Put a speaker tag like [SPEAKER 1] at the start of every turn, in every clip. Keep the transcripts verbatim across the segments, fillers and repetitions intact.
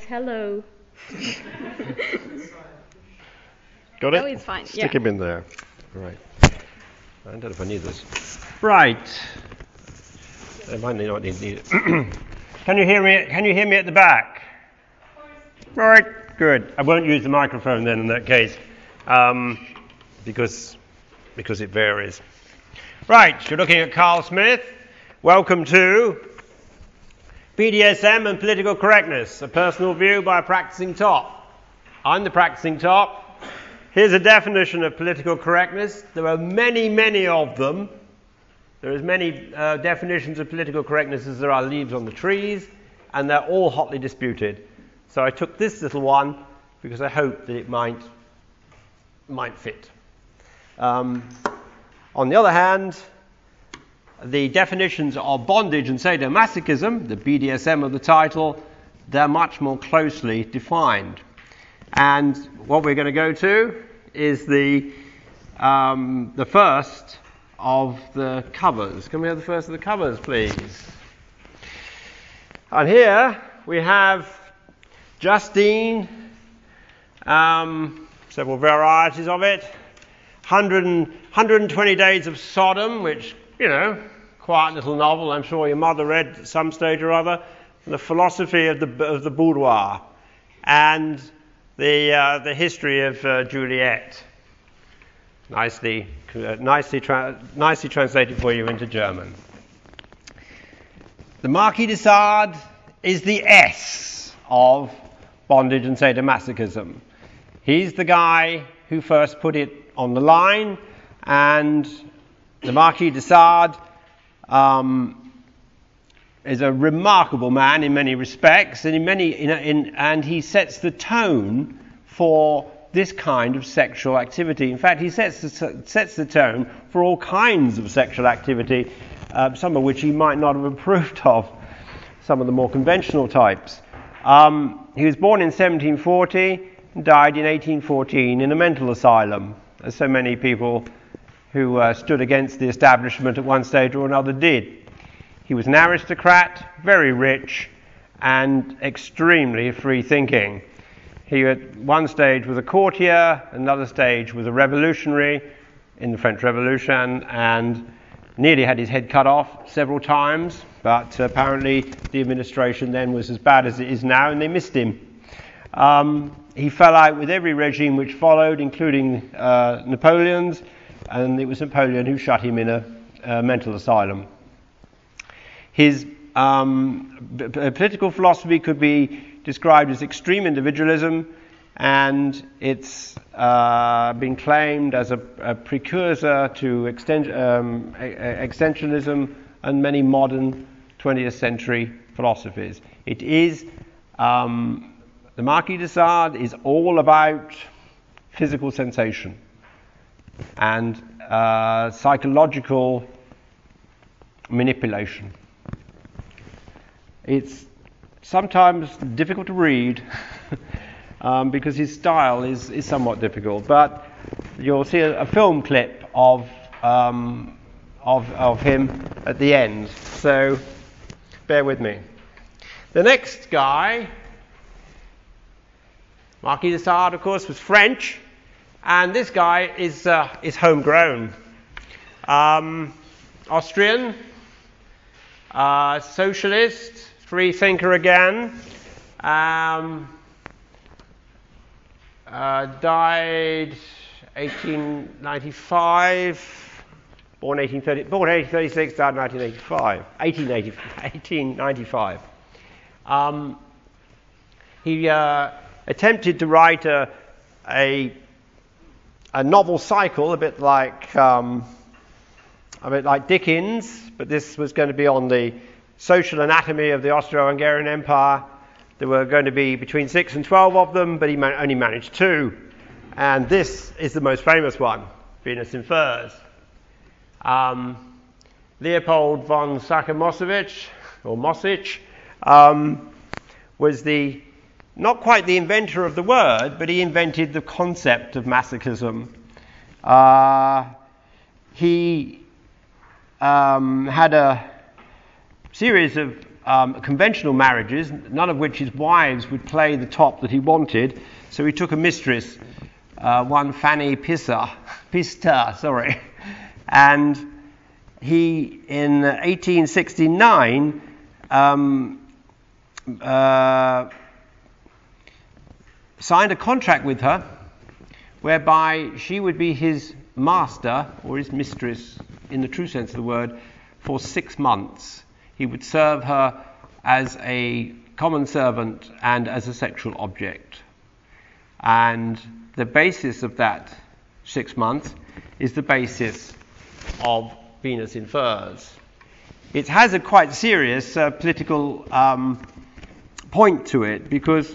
[SPEAKER 1] hello.
[SPEAKER 2] Got it?
[SPEAKER 1] Oh, it's fine.
[SPEAKER 2] Stick
[SPEAKER 1] yeah.
[SPEAKER 2] him in there. Right. I don't know if I need this. Right. I might not need, need it. Can you hear me? Can you hear me at the back? All right. Good. I won't use the microphone then in that case, um, because because it varies. Right. You're looking at Carl Smith. Welcome to B D S M and Political Correctness, a personal view by a practicing top. I'm the practicing top. Here's a definition of political correctness. There are many, many of them. There are as many uh, definitions of political correctness as there are leaves on the trees, and they're all hotly disputed. So I took this little one because I hoped that it might, might fit. Um, on the other hand, the definitions of bondage and sadomasochism, the B D S M of the title, they're much more closely defined. And what we're going to go to is the um, the first of the covers. Can we have the first of the covers, please? And here we have Justine, um, several varieties of it, one hundred, one hundred twenty Days of Sodom, which, you know, quiet little novel I'm sure your mother read at some stage or other, and the philosophy of the of the boudoir, and the uh, the history of uh, Juliet, nicely uh, nicely tra- nicely translated for you into German. The Marquis de Sade is the S of bondage and sadomasochism. He's the guy who first put it on the line, and the Marquis de Sade um, is a remarkable man in many respects, and in many, in, in, and he sets the tone for this kind of sexual activity. In fact, he sets the, sets the tone for all kinds of sexual activity, uh, some of which he might not have approved of, some of the more conventional types. Um, he was born in seventeen forty and died in eighteen fourteen in a mental asylum, as so many people who uh, stood against the establishment at one stage or another did. He was an aristocrat, very rich, and extremely free-thinking. He at one stage was a courtier, another stage was a revolutionary in the French Revolution, and nearly had his head cut off several times, but apparently the administration then was as bad as it is now, and they missed him. Um, he fell out with every regime which followed, including uh, Napoleon's, and it was Napoleon who shut him in a, a mental asylum. His um, b- b- political philosophy could be described as extreme individualism, and it's uh, been claimed as a, a precursor to exten- um, existentialism and many modern twentieth century philosophies. It is, um, the Marquis de Sade is all about physical sensation and uh, psychological manipulation. It's sometimes difficult to read um, because his style is, is somewhat difficult, but you'll see a, a film clip of, um, of of him at the end, so bear with me. The next guy, Marquis de Sade, of course, was French, and this guy is uh, is homegrown. Um, Austrian, uh, socialist, free thinker again. Um, uh, died eighteen ninety-five. Born eighteen thirty. Born eighteen thirty-six. Died nineteen eighty-five. eighteen eighty, eighteen ninety-five. Um, he uh, attempted to write a a a novel cycle, a bit like um, a bit like Dickens, but this was going to be on the social anatomy of the Austro-Hungarian Empire. There were going to be between six and twelve of them, but he man- only managed two. And this is the most famous one, Venus in Furs. Um, Leopold von Sacher-Masoch, or Mosich, um, was the not quite the inventor of the word, but he invented the concept of masochism. Uh, he um, had a series of um, conventional marriages, none of which his wives would play the top that he wanted. So he took a mistress, uh, one Fanny Pista, Pista, sorry, and he in eighteen sixty-nine um, uh, signed a contract with her, whereby she would be his master or his mistress, in the true sense of the word, for six months. He would serve her as a common servant and as a sexual object. And the basis of that six months is the basis of Venus in Furs. It has a quite serious uh, political um, point to it, because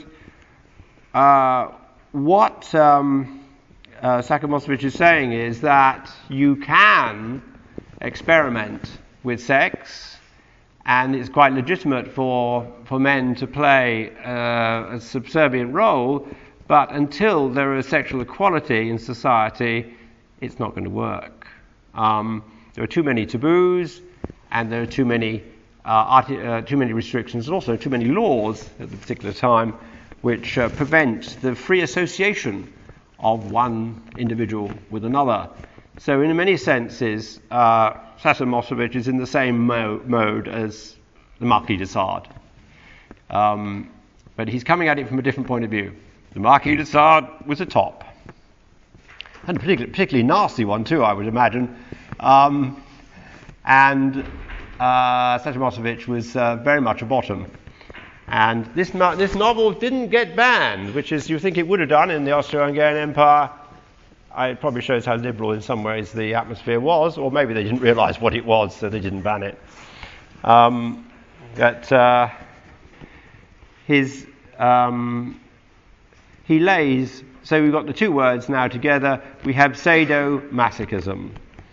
[SPEAKER 2] uh, what um, uh, Sakamotovich is saying is that you can experiment with sex, and it's quite legitimate for, for men to play uh, a subservient role, but until there is sexual equality in society, it's not going to work. Um, there are too many taboos, and there are too many uh, arti- uh, too many restrictions, and also too many laws at the particular time, which uh, prevent the free association of one individual with another. So in many senses, uh, Sakamotovich is in the same mo- mode as the Marquis de Sade. Um, but he's coming at it from a different point of view. The Marquis de Sade was a top. And a particularly, particularly nasty one too, I would imagine. Um, and uh, Sakamotovich was uh, very much a bottom. And this, no- this novel didn't get banned, which is, you think it would have done in the Austro-Hungarian Empire. It probably shows how liberal in some ways the atmosphere was, or maybe they didn't realise what it was, so they didn't ban it. Um, but uh, his um, he lays, so we've got the two words now together. We have sadomasochism.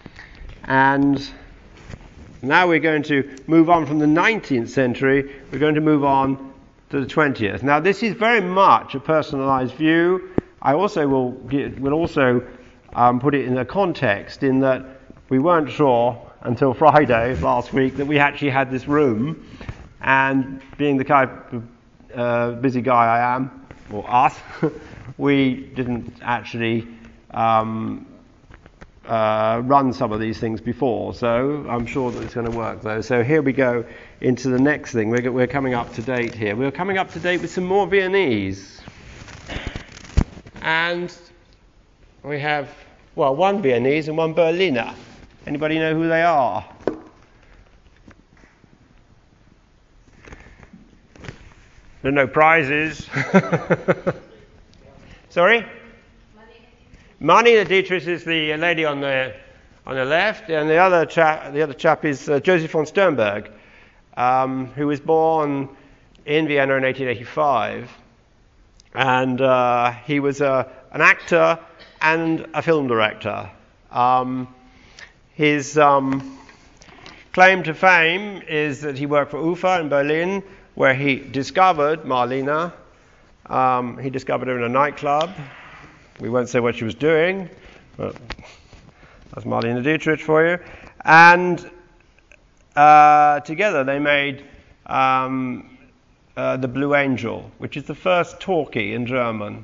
[SPEAKER 2] And now we're going to move on from the nineteenth century, we're going to move on to the twentieth. Now this is very much a personalised view. I also will get, will also um, put it in a context, in that we weren't sure until Friday last week that we actually had this room, and being the kind of uh, busy guy I am, or us, we didn't actually um, uh, run some of these things before, so I'm sure that it's going to work though. So here we go into the next thing. We're, we're coming up to date here. We're coming up to date with some more Viennese. And we have, well, one Viennese and one Berliner. Anybody know who they are? There are no prizes. Sorry? Marlene Dietrich is the lady on the on the left, and the other chap, the other chap is uh, Joseph von Sternberg, um, who was born in Vienna in eighteen eighty-five. And uh, he was a, an actor and a film director. Um, his um, claim to fame is that he worked for UFA in Berlin, where he discovered Marlene. Um, he discovered her in a nightclub. We won't say what she was doing, but that's Marlene Dietrich for you. And uh, together they made Um, Uh, the Blue Angel, which is the first talkie in German.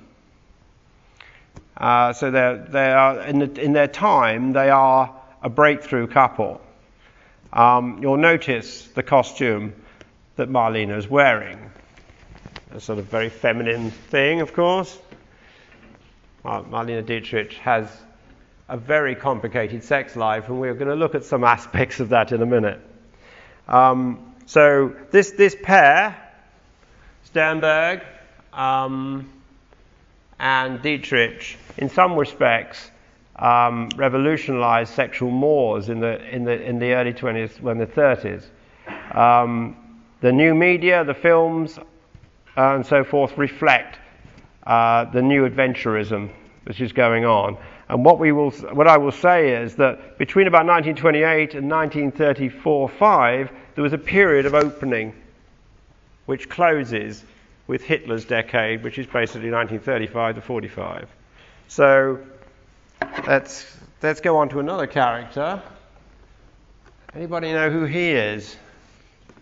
[SPEAKER 2] Uh, so they're, they are in, the, in their time, they are a breakthrough couple. Um, you'll notice the costume that Marlene is wearing. A sort of very feminine thing, of course. Uh, Marlene Dietrich has a very complicated sex life, and we're going to look at some aspects of that in a minute. Um, so this this pair, Sternberg um, and Dietrich, in some respects, um, revolutionized sexual mores in the in the in the early twentieth, when the thirties. Um, the new media, the films, uh, and so forth, reflect uh, the new adventurism which is going on. And what we will, what I will say is that between about nineteen twenty-eight and nineteen thirty-four five, there was a period of opening which closes with Hitler's decade, which is basically nineteen thirty-five to forty-five. So let's let's go on to another character. Anybody know who he is?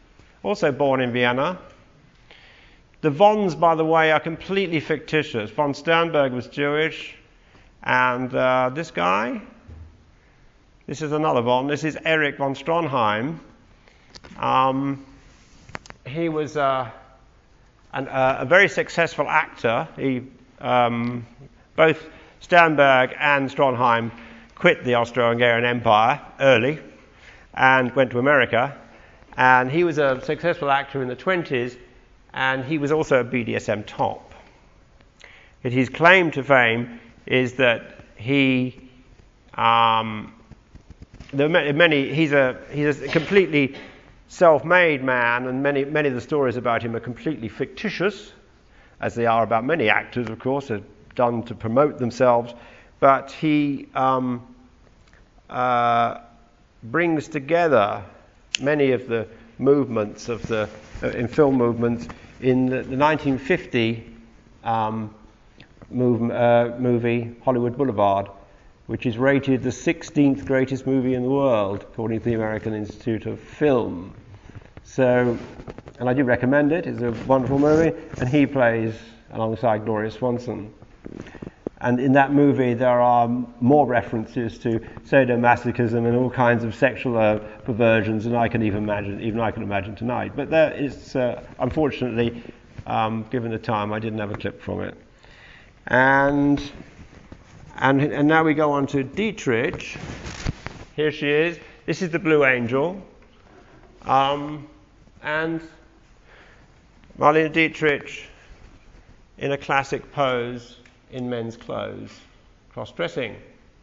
[SPEAKER 2] also born in Vienna. The Vons, by the way, are completely fictitious. Von Sternberg was Jewish, and uh, this guy, this is another Von. This is Erich von Stroheim. Um, he was uh, an, uh, a very successful actor. He, um, both Sternberg and Stroheim quit the Austro-Hungarian Empire early and went to America. And he was a successful actor in the twenties, and he was also a B D S M top. But his claim to fame is that he, um, there are many. He's a he's a completely self-made man, and many many of the stories about him are completely fictitious, as they are about many actors, of course, are done to promote themselves. But he um, uh, brings together many of the movements of the uh, in film movements in the, the nineteen fifty um, move, uh, movie Hollywood Boulevard, which is rated the sixteenth greatest movie in the world according to the American Institute of Film. So, and I do recommend it. It's a wonderful movie, and he plays alongside Gloria Swanson. And in that movie, there are more references to sadomasochism and all kinds of sexual uh, perversions than I can even imagine, even I can imagine tonight. But there is, uh, unfortunately, um, given the time, I didn't have a clip from it. And and and now we go on to Dietrich. Here she is. This is the Blue Angel, um, and Marlene Dietrich in a classic pose, in men's clothes, cross-dressing.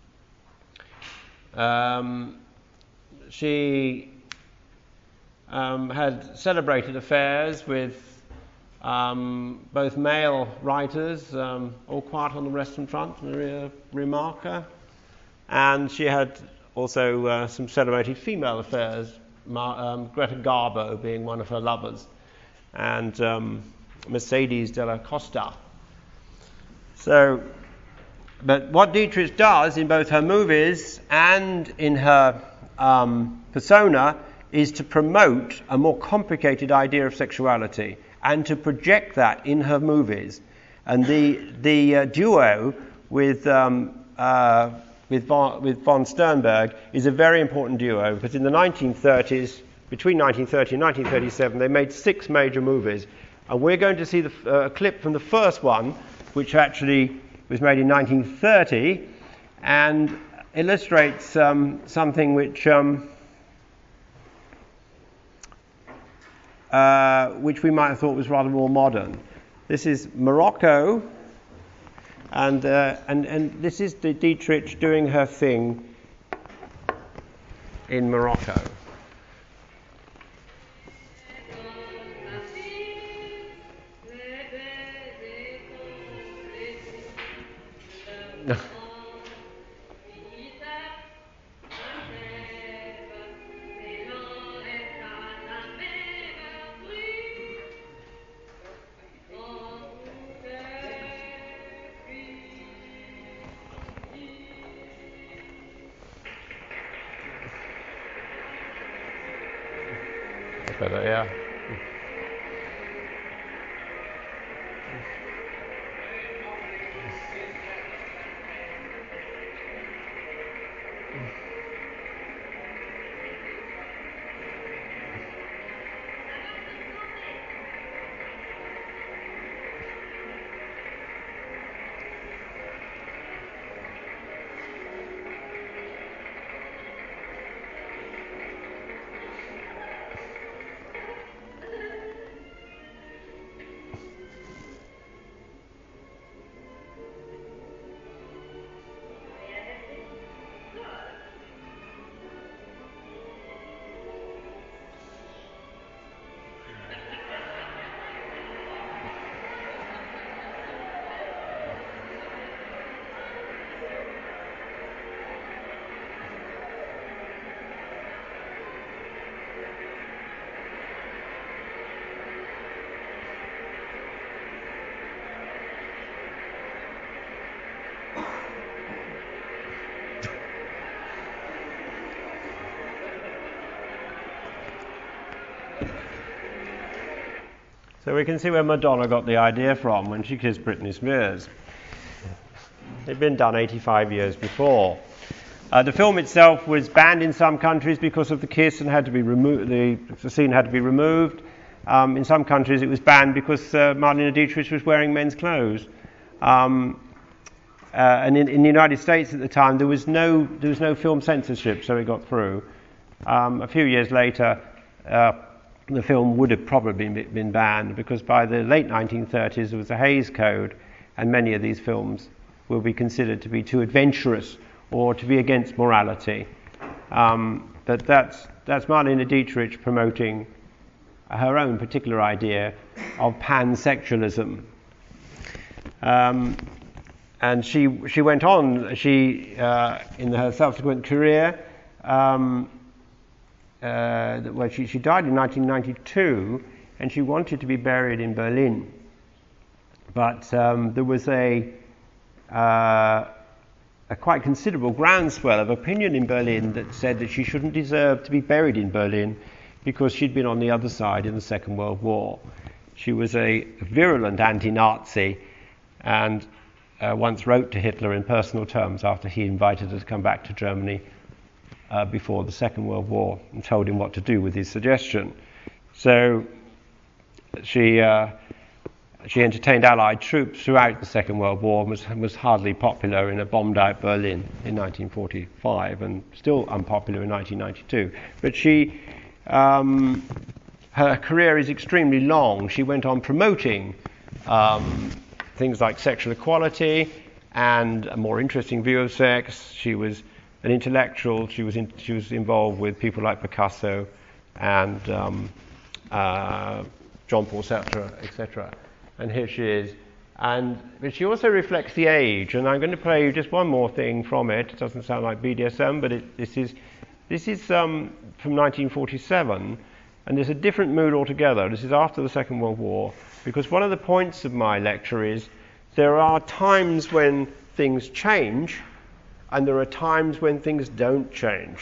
[SPEAKER 2] Um, she um, had celebrated affairs with um, both male writers, um, All Quiet on the Western Front, Maria Remarque, and she had also uh, some celebrated female affairs, Ma- um, Greta Garbo being one of her lovers, and um, Mercedes de la Costa. So, but what Dietrich does in both her movies and in her um, persona is to promote a more complicated idea of sexuality and to project that in her movies. And the the uh, duo with um, uh, with von, with von Sternberg is a very important duo, because in the nineteen thirties, between nineteen thirty and nineteen thirty-seven, they made six major movies, and we're going to see the, uh, a clip from the first one, which actually was made in nineteen thirty, and illustrates um, something which um, uh, which we might have thought was rather more modern. This is Morocco, and uh, and and this is the Dietrich doing her thing in Morocco. Better, yeah. So we can see where Madonna got the idea from when she kissed Britney Spears. It'd been done eighty-five years before. Uh, the film itself was banned in some countries because of the kiss and had to be removed. The, the scene had to be removed. Um, in some countries, it was banned because uh, Marlene Dietrich was wearing men's clothes. Um, uh, and in, in the United States at the time, there was no there was no film censorship, so it got through. Um, a few years later, uh, the film would have probably been banned because by the late nineteen thirties there was a Hays Code, and many of these films will be considered to be too adventurous or to be against morality. Um, but that's that's Marlene Dietrich promoting her own particular idea of pansexualism. Um, and she she went on, she uh, in her subsequent career, um, uh, well, she, she died in nineteen ninety-two, and she wanted to be buried in Berlin. But um, there was a, uh, a quite considerable groundswell of opinion in Berlin that said that she shouldn't deserve to be buried in Berlin because she'd been on the other side in the Second World War. She was a virulent anti-Nazi and uh, once wrote to Hitler in personal terms after he invited her to come back to Germany uh, before the Second World War and told him what to do with his suggestion. So she uh, she entertained Allied troops throughout the Second World War and was, was hardly popular in a bombed-out Berlin in nineteen forty-five and still unpopular in nineteen ninety-two. But she Um, her career is extremely long. She went on promoting um, things like sexual equality and a more interesting view of sex. She was an intellectual. She was in, she was involved with people like Picasso and um, uh, Jean-Paul Sartre, et cetera. And here she is. And but she also reflects the age. And I'm going to play you just one more thing from it. It doesn't sound like B D S M, but it, this is. This is um, from nineteen forty-seven, and there's a different mood altogether. This is after the Second World War, because one of the points of my lecture is there are times when things change, and there are times when things don't change,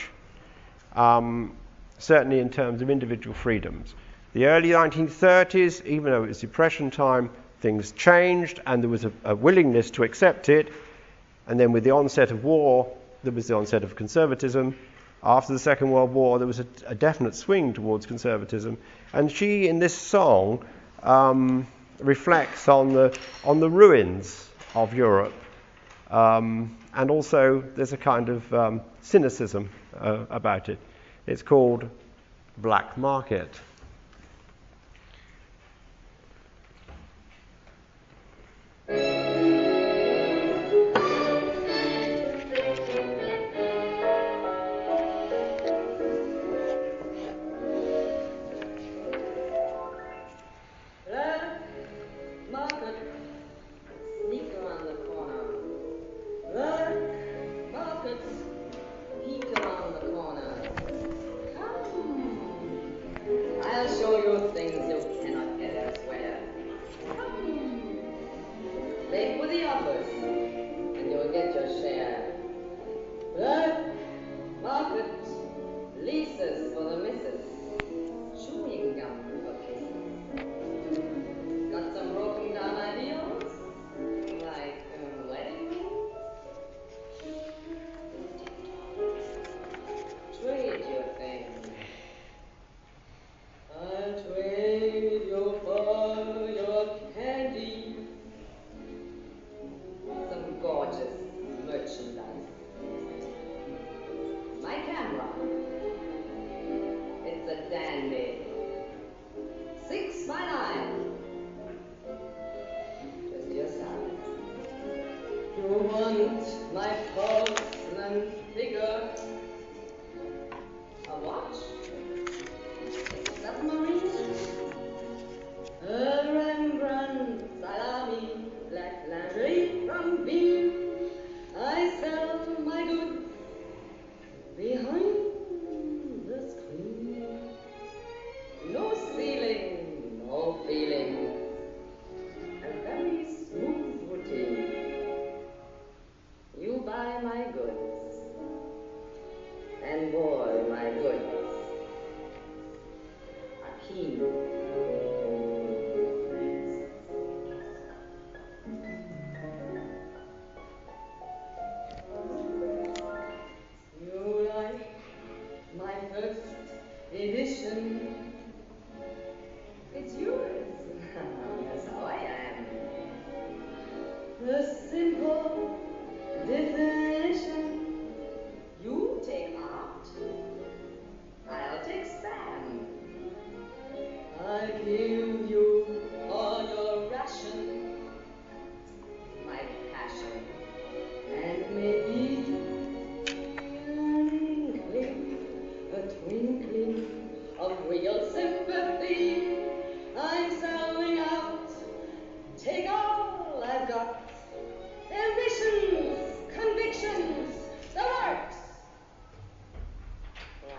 [SPEAKER 2] um, certainly in terms of individual freedoms. The early nineteen thirties, even though it was Depression time, things changed, and there was a, a willingness to accept it, and then with the onset of war, there was the onset of conservatism. After the Second World War, there was a, a definite swing towards conservatism, and she, in this song, um, reflects on the on the ruins of Europe, um, and also there's a kind of um, cynicism uh, about it. It's called Black Market.
[SPEAKER 1] The simple definition. You take art, I'll take spam. I give you all your ration, my passion, and maybe an inkling, a twinkling of real sympathy. I'm selling out, take all I've got, ambitions, convictions, the works. Why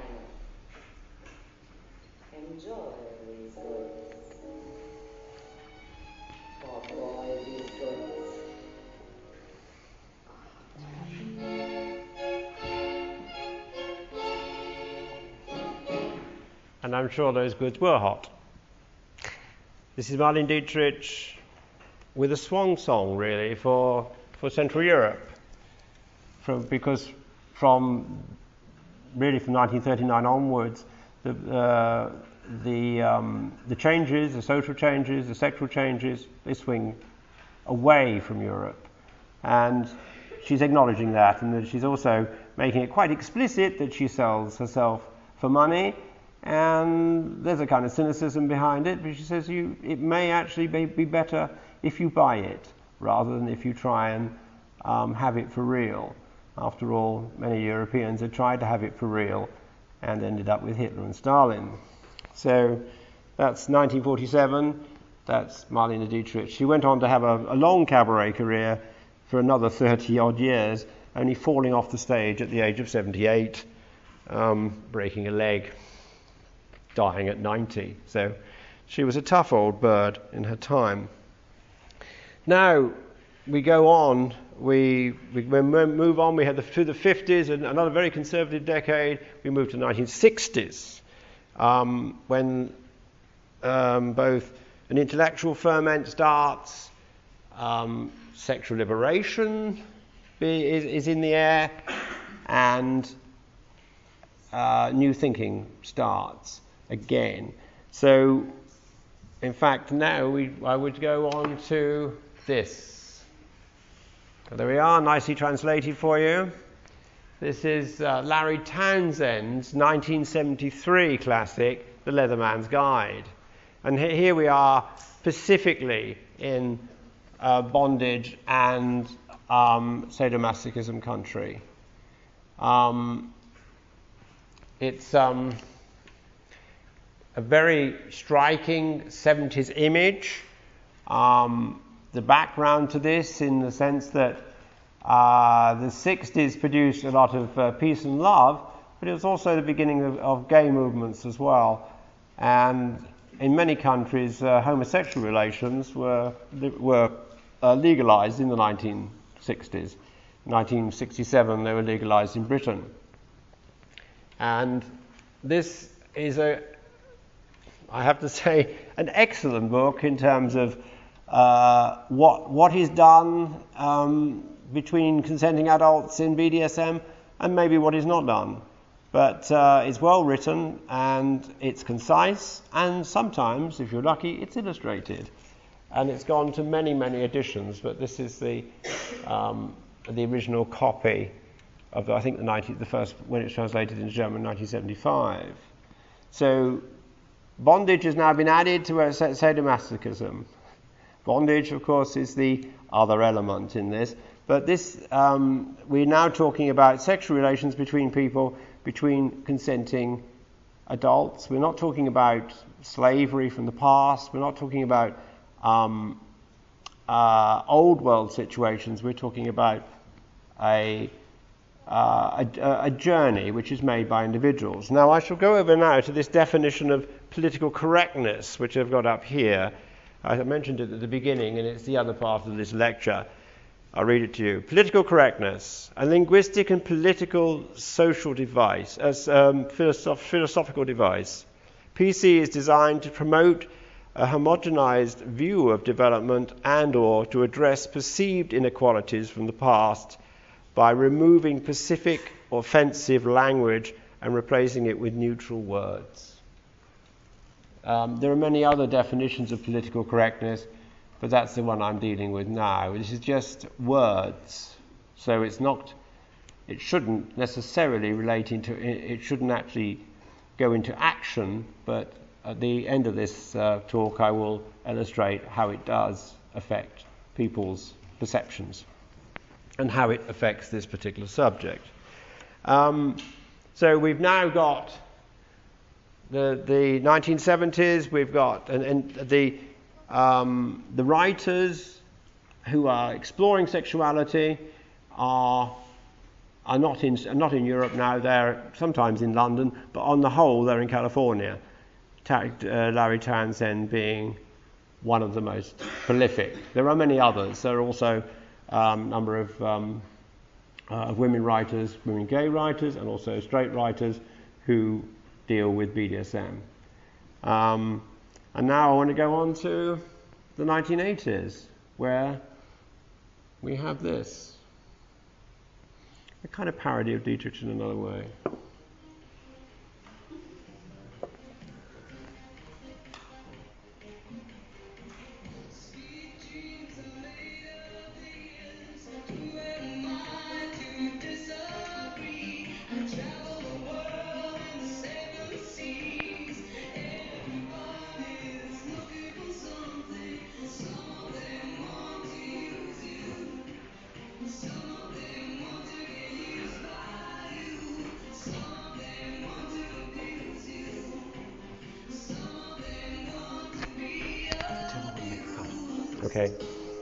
[SPEAKER 1] not? Enjoy these goods. For boy, these goods.
[SPEAKER 2] And I'm sure those goods were hot. This is Marlene Dietrich with a swan song, really, for, for Central Europe. From, because from, really from nineteen thirty-nine onwards, the, uh, the, um, the changes, the social changes, the sexual changes, they swing away from Europe. And she's acknowledging that, and that she's also making it quite explicit that she sells herself for money. And there's a kind of cynicism behind it, but she says you, it may actually be, be better if you buy it, rather than if you try and um, have it for real. After all, many Europeans had tried to have it for real and ended up with Hitler and Stalin. So that's nineteen forty-seven, that's Marlene Dietrich. She went on to have a, a long cabaret career for another thirty odd years, only falling off the stage at the age of seventy-eight, um, breaking a leg, dying at ninety. So she was a tough old bird in her time. Now we go on, we, we move on, we had the, through the fifties, and another very conservative decade. We move to the nineteen sixties, um, when um, both an intellectual ferment starts, um, sexual liberation be, is, is in the air, and uh, new thinking starts again. So, in fact, now we, I would go on to this. So there we are, nicely translated for you. This is uh, Larry Townsend's nineteen seventy-three classic, The Leatherman's Guide. And he- here we are specifically in uh, bondage and um, sadomasochism country. Um, it's... Um, a very striking seventies image. Um, the background to this, in the sense that uh, the sixties produced a lot of uh, peace and love, but it was also the beginning of, of gay movements as well. And in many countries, uh, homosexual relations were were uh, legalized in the nineteen sixties. nineteen sixty-seven, they were legalized in Britain. And this is a I have to say, an excellent book in terms of uh, what what is done um, between consenting adults in B D S M and maybe what is not done. But uh, it's well written, and it's concise, and sometimes, if you're lucky, it's illustrated. And it's gone to many, many editions, but this is the um, the original copy of, I think, the ninety, the first, when it's translated into German, nineteen seventy-five. So bondage has now been added to sadomasochism. Bondage, of course, is the other element in this. But this, um, we're now talking about sexual relations between people, between consenting adults. We're not talking about slavery from the past. We're not talking about um, uh, old world situations. We're talking about a Uh, a, a journey which is made by individuals. Now, I shall go over now to this definition of political correctness, which I've got up here. I mentioned it at the beginning, and it's the other part of this lecture. I'll read it to you. Political correctness, a linguistic and political social device, as um, philosoph- philosophical device. P C is designed to promote a homogenized view of development and or to address perceived inequalities from the past by removing specific offensive language and replacing it with neutral words. Um, there are many other definitions of political correctness. but that's the one I'm dealing with now. This is just words, so it's not, it shouldn't necessarily relate into, it shouldn't actually go into action, but at the end of this uh, talk I will illustrate how it does affect people's perceptions and how it affects this particular subject. Um, so we've now got the the nineteen seventies, we've got and, and the um, the writers who are exploring sexuality are are not in not in Europe now. They're sometimes in London, but on the whole they're in California. Ta- uh, Larry Townsend being one of the most prolific. There are many others. There are also a um, number of um, uh, women writers, women gay writers, and also straight writers who deal with B D S M. Um, and now I want to go on to the nineteen eighties, where we have this. A kind of parody of Dietrich in another way. Okay.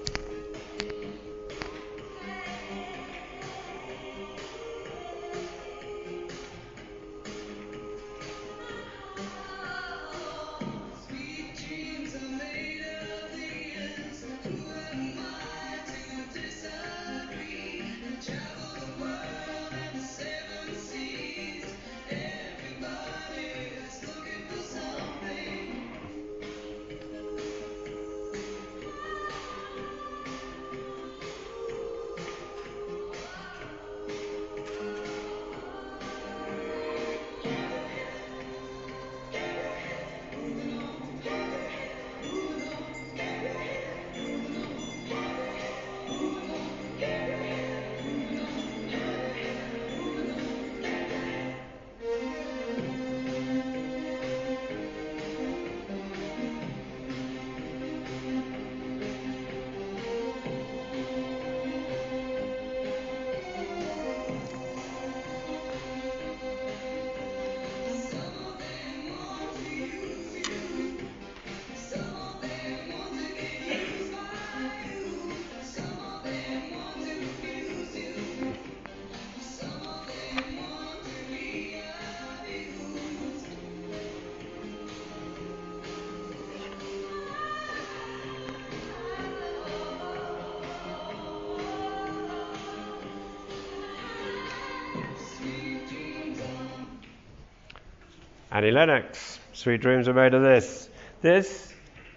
[SPEAKER 2] Annie Lennox, Sweet Dreams Are Made of This. This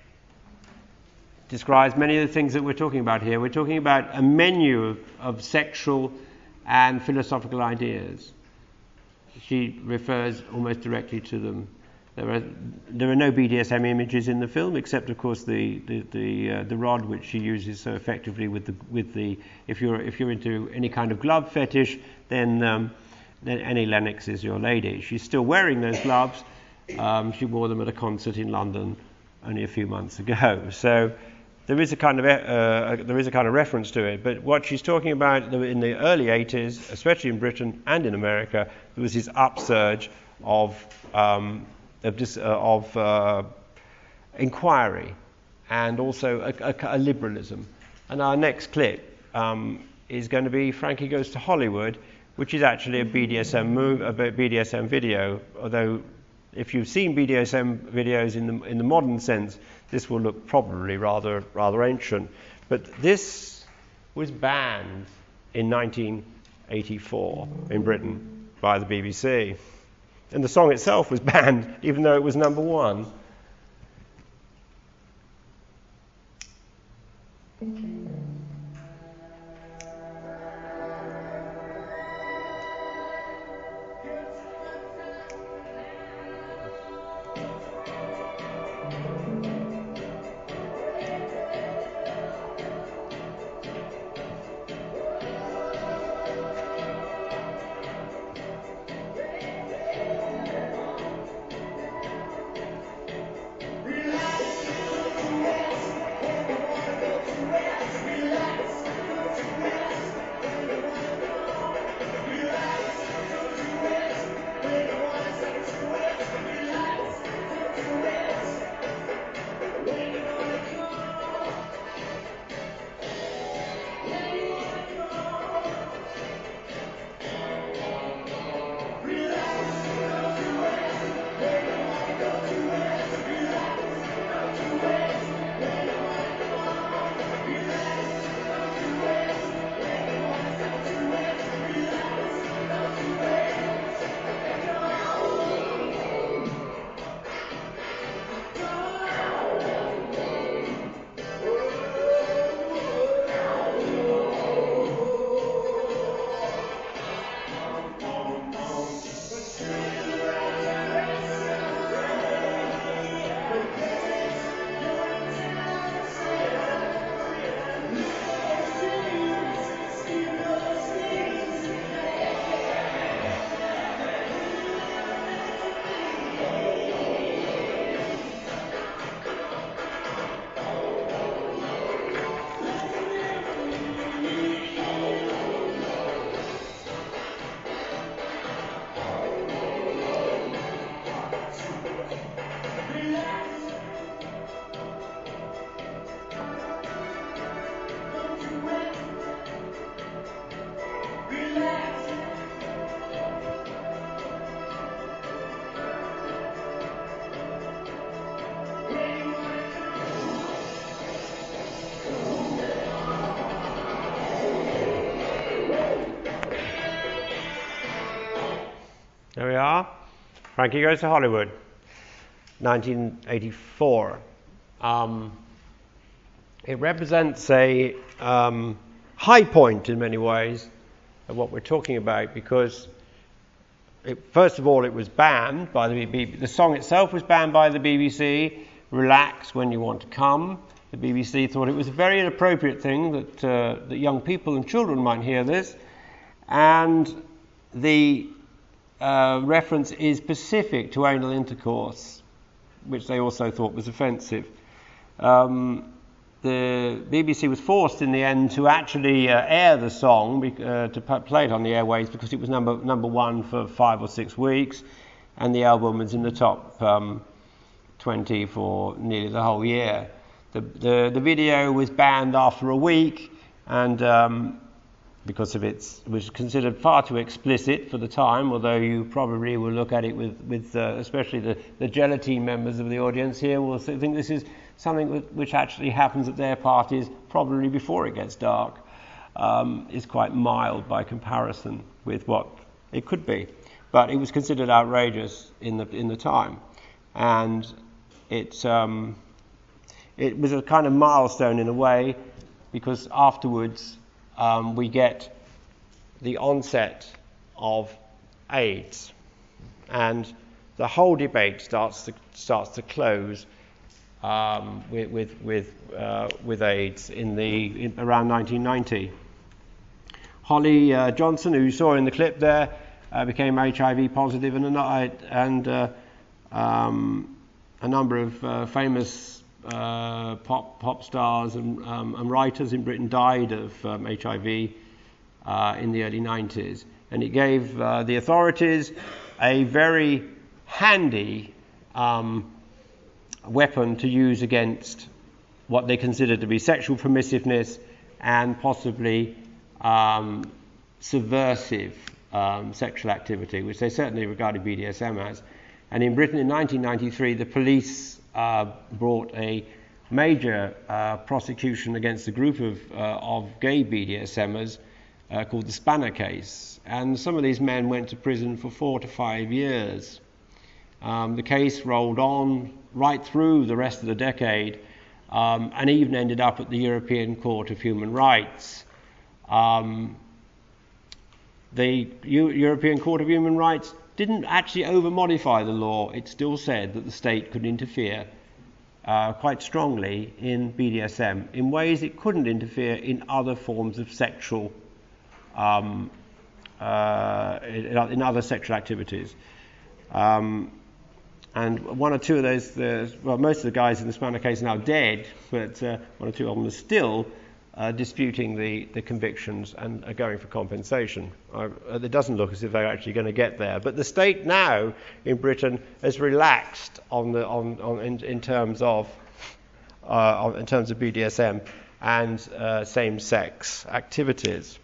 [SPEAKER 2] describes many of the things that we're talking about here. We're talking about a menu of, of sexual and philosophical ideas. She refers almost directly to them. There are there are no B D S M images in the film, except of course the the the, uh, the rod which she uses so effectively with the with the if you're if you're into any kind of glove fetish, then um, then Annie Lennox is your lady. She's still wearing those gloves. Um, she wore them at a concert in London only a few months ago. So there is a kind of uh, there is a kind of reference to it. But what she's talking about in the early eighties, especially in Britain and in America, there was this upsurge of um, of, dis, uh, of uh, inquiry and also a, a, a liberalism. And our next clip um, is going to be Frankie Goes to Hollywood, which is actually a B D S M move, a B D S M video. Although, if you've seen B D S M videos in the in the modern sense, this will look probably rather rather ancient. But this was banned in nineteen eighty-four in Britain by the B B C, and the song itself was banned, even though it was number one. There we are. Frankie Goes to Hollywood, nineteen eighty-four. Um, it represents a um, high point in many ways of what we're talking about, because it, first of all, it was banned by the B B C. The song itself was banned by the B B C. Relax when you want to come. The B B C thought it was a very inappropriate thing that uh, that young people and children might hear this, and the uh, reference is specific to anal intercourse, which they also thought was offensive. Um, the B B C was forced in the end to actually uh, air the song, uh, to p- play it on the airways, because it was number number one for five or six weeks, and the album was in the top um, twenty for nearly the whole year. The, the the video was banned after a week, and um, because of its, it was considered far too explicit for the time, although you probably will look at it with, with uh, especially the, the gelatine members of the audience here will think this is something which actually happens at their parties probably before it gets dark. Um, is quite mild by comparison with what it could be. But it was considered outrageous in the in the time. And it, um, it was a kind of milestone in a way, because afterwards Um, we get the onset of AIDS, and the whole debate starts to starts to close um, with with with, uh, with AIDS in the in, around nineteen ninety. Holly uh, Johnson, who you saw in the clip there, uh, became H I V positive, and a, and uh, um, a number of uh, famous Uh, pop pop stars and, um, and writers in Britain died of um, H I V uh, in the early nineties, and it gave uh, the authorities a very handy um, weapon to use against what they considered to be sexual permissiveness and possibly um, subversive um, sexual activity, which they certainly regarded B D S M as. And in Britain in nineteen ninety-three, the police Uh, brought a major uh, prosecution against a group of uh, of gay B D S Mers uh, called the Spanner case, and some of these men went to prison for four to five years. Um, the case rolled on right through the rest of the decade, um, and even ended up at the European Court of Human Rights. Um, the U- European Court of Human Rights didn't actually over-modify the law. It still said that the state could interfere uh, quite strongly in B D S M in ways it couldn't interfere in other forms of sexual, um, uh, in, in other sexual activities. Um, and one or two of those, the, well, most of the guys in the Spanner case are now dead, but uh, one or two of them are still Uh, disputing the, the convictions and are going for compensation. Uh, it doesn't look as if they're actually going to get there. But the state now in Britain has relaxed on the on, on in, in terms of uh, on, in terms of B D S M and uh, same-sex activities.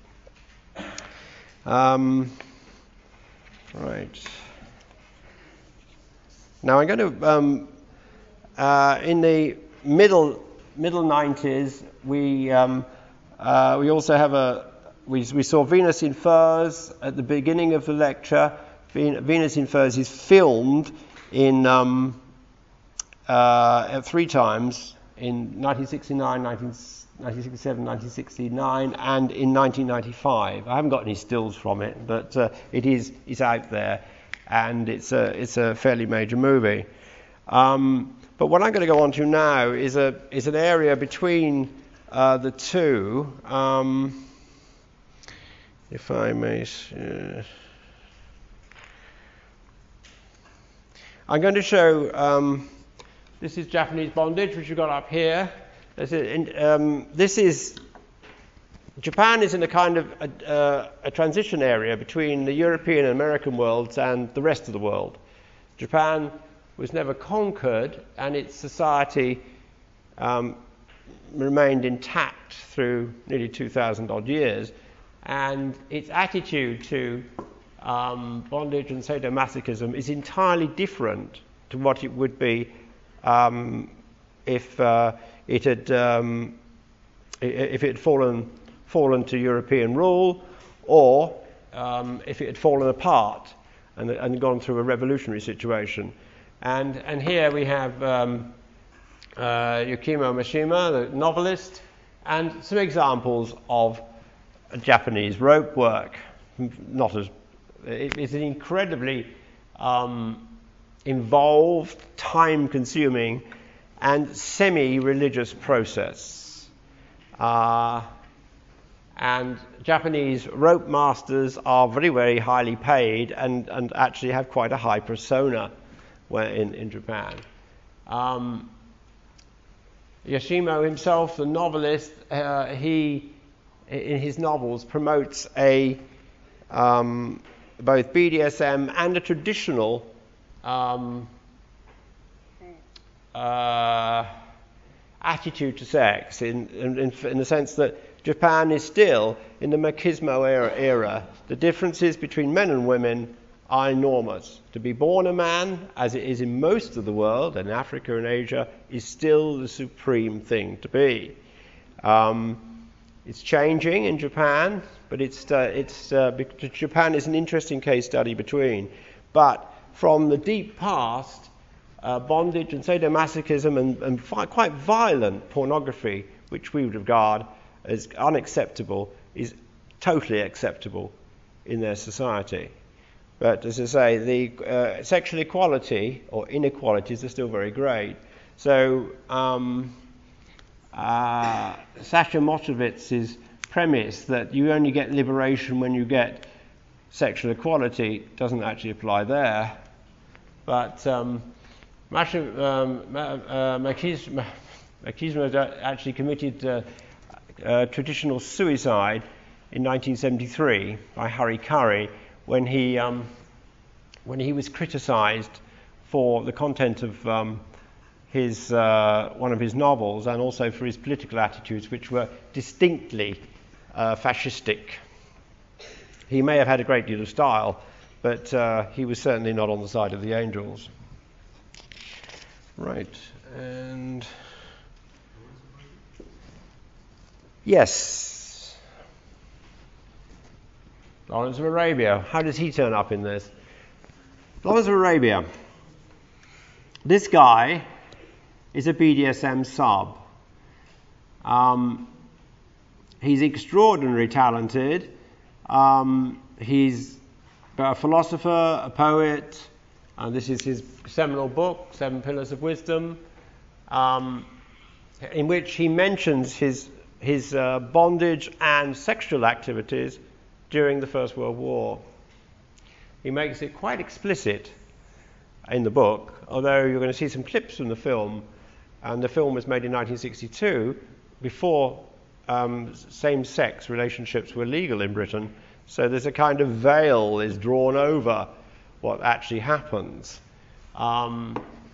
[SPEAKER 2] Um, right. Now I'm going to um, uh, in the middle middle nineties. We um, uh, we also have a we we saw Venus in Furs at the beginning of the lecture. Venus in Furs is filmed in um, uh, three times in nineteen sixty-nine, nineteen sixty-seven, nineteen sixty-nine, and in nineteen ninety-five. I haven't got any stills from it, but uh, it is it's out there, and it's a it's a fairly major movie. Um, but what I'm going to go on to now is a is an area between Uh, the two, um, if I may, uh, I'm going to show, um, this is Japanese bondage, which you've got up here. This is, um, this is Japan is in a kind of a, uh, a transition area between the European and American worlds and the rest of the world. Japan was never conquered, and its society um, remained intact through nearly two thousand odd years, and its attitude to um, bondage and sadomasochism is entirely different to what it would be um, if uh, it had um, if it had fallen fallen to European rule, or um, if it had fallen apart and, and gone through a revolutionary situation. And and here we have um, uh, Yukimo Mishima, the novelist, and some examples of Japanese rope work. Not as it, it's an incredibly um, involved, time-consuming, and semi-religious process. Uh, and Japanese rope masters are very, very highly paid and, and actually have quite a high persona where in, in Japan. Um, Yoshimo himself, the novelist, uh, he, in his novels, promotes a um, both B D S M and a traditional um, uh, attitude to sex, in, in, in the sense that Japan is still in the machismo era, era. The differences between men and women are enormous. To be born a man, as it is in most of the world, in Africa and Asia, is still the supreme thing to be. Um, it's changing in Japan, but it's, uh, it's, uh, Japan is an interesting case study between. But from the deep past, uh, bondage and sadomasochism and, and fi- quite violent pornography, which we would regard as unacceptable, is totally acceptable in their society. But as I say, the uh, sexual equality or inequalities are still very great. So um, uh, Sasha Moshevitz's premise that you only get liberation when you get sexual equality doesn't actually apply there. But um, Masha, um, uh, Machismo actually committed uh, uh, traditional suicide in nineteen seventy-three by Harikari, when he um, when he was criticised for the content of um, his uh, one of his novels, and also for his political attitudes, which were distinctly uh, fascistic. He may have had a great deal of style, but uh, he was certainly not on the side of the angels. Right, and yes. Lawrence of Arabia. How does he turn up in this? Lawrence of Arabia. This guy is a B D S M sub. Um, he's extraordinarily talented. Um, he's a philosopher, a poet, and this is his seminal book, Seven Pillars of Wisdom, um, in which he mentions his, his uh, bondage and sexual activities during the First World War. He makes it quite explicit in the book, although you're going to see some clips from the film, and the film was made in nineteen sixty-two, before um, same-sex relationships were legal in Britain, so there's a kind of veil is drawn over what actually happens. Um,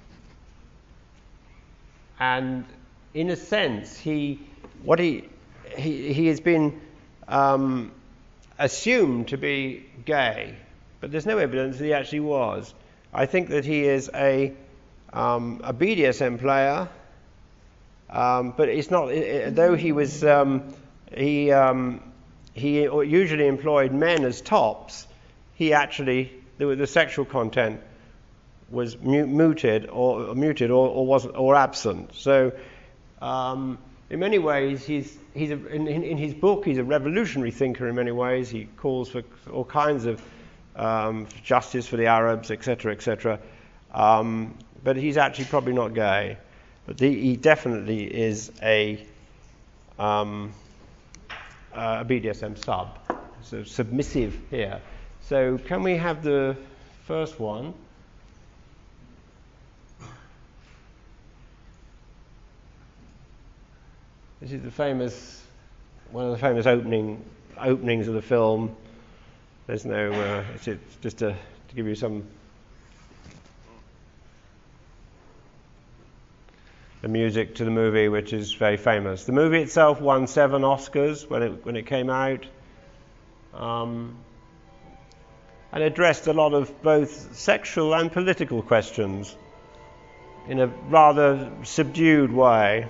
[SPEAKER 2] and in a sense, he, what he, he, he has been um, assumed to be gay, but there's no evidence that he actually was. I think that he is a, um, a B D S M player, um, but it's not. It, though he was, um, he um, he usually employed men as tops. He actually, the, the sexual content was mu- muted or, or muted or, or was or absent. So, um, in many ways, he's he's a, in, in his book he's a revolutionary thinker. In many ways, he calls for all kinds of um, justice for the Arabs, et cetera, et cetera. Um, but he's actually probably not gay. But the, he definitely is a, um, a B D S M sub, so submissive here. So can we have the first one? This is the famous, one of the famous opening openings of the film. There's no, uh, it's, it's just to, to give you some. The music to the movie, which is very famous. The movie itself won seven Oscars when it when it came out. um, and addressed a lot of both sexual and political questions in a rather subdued way.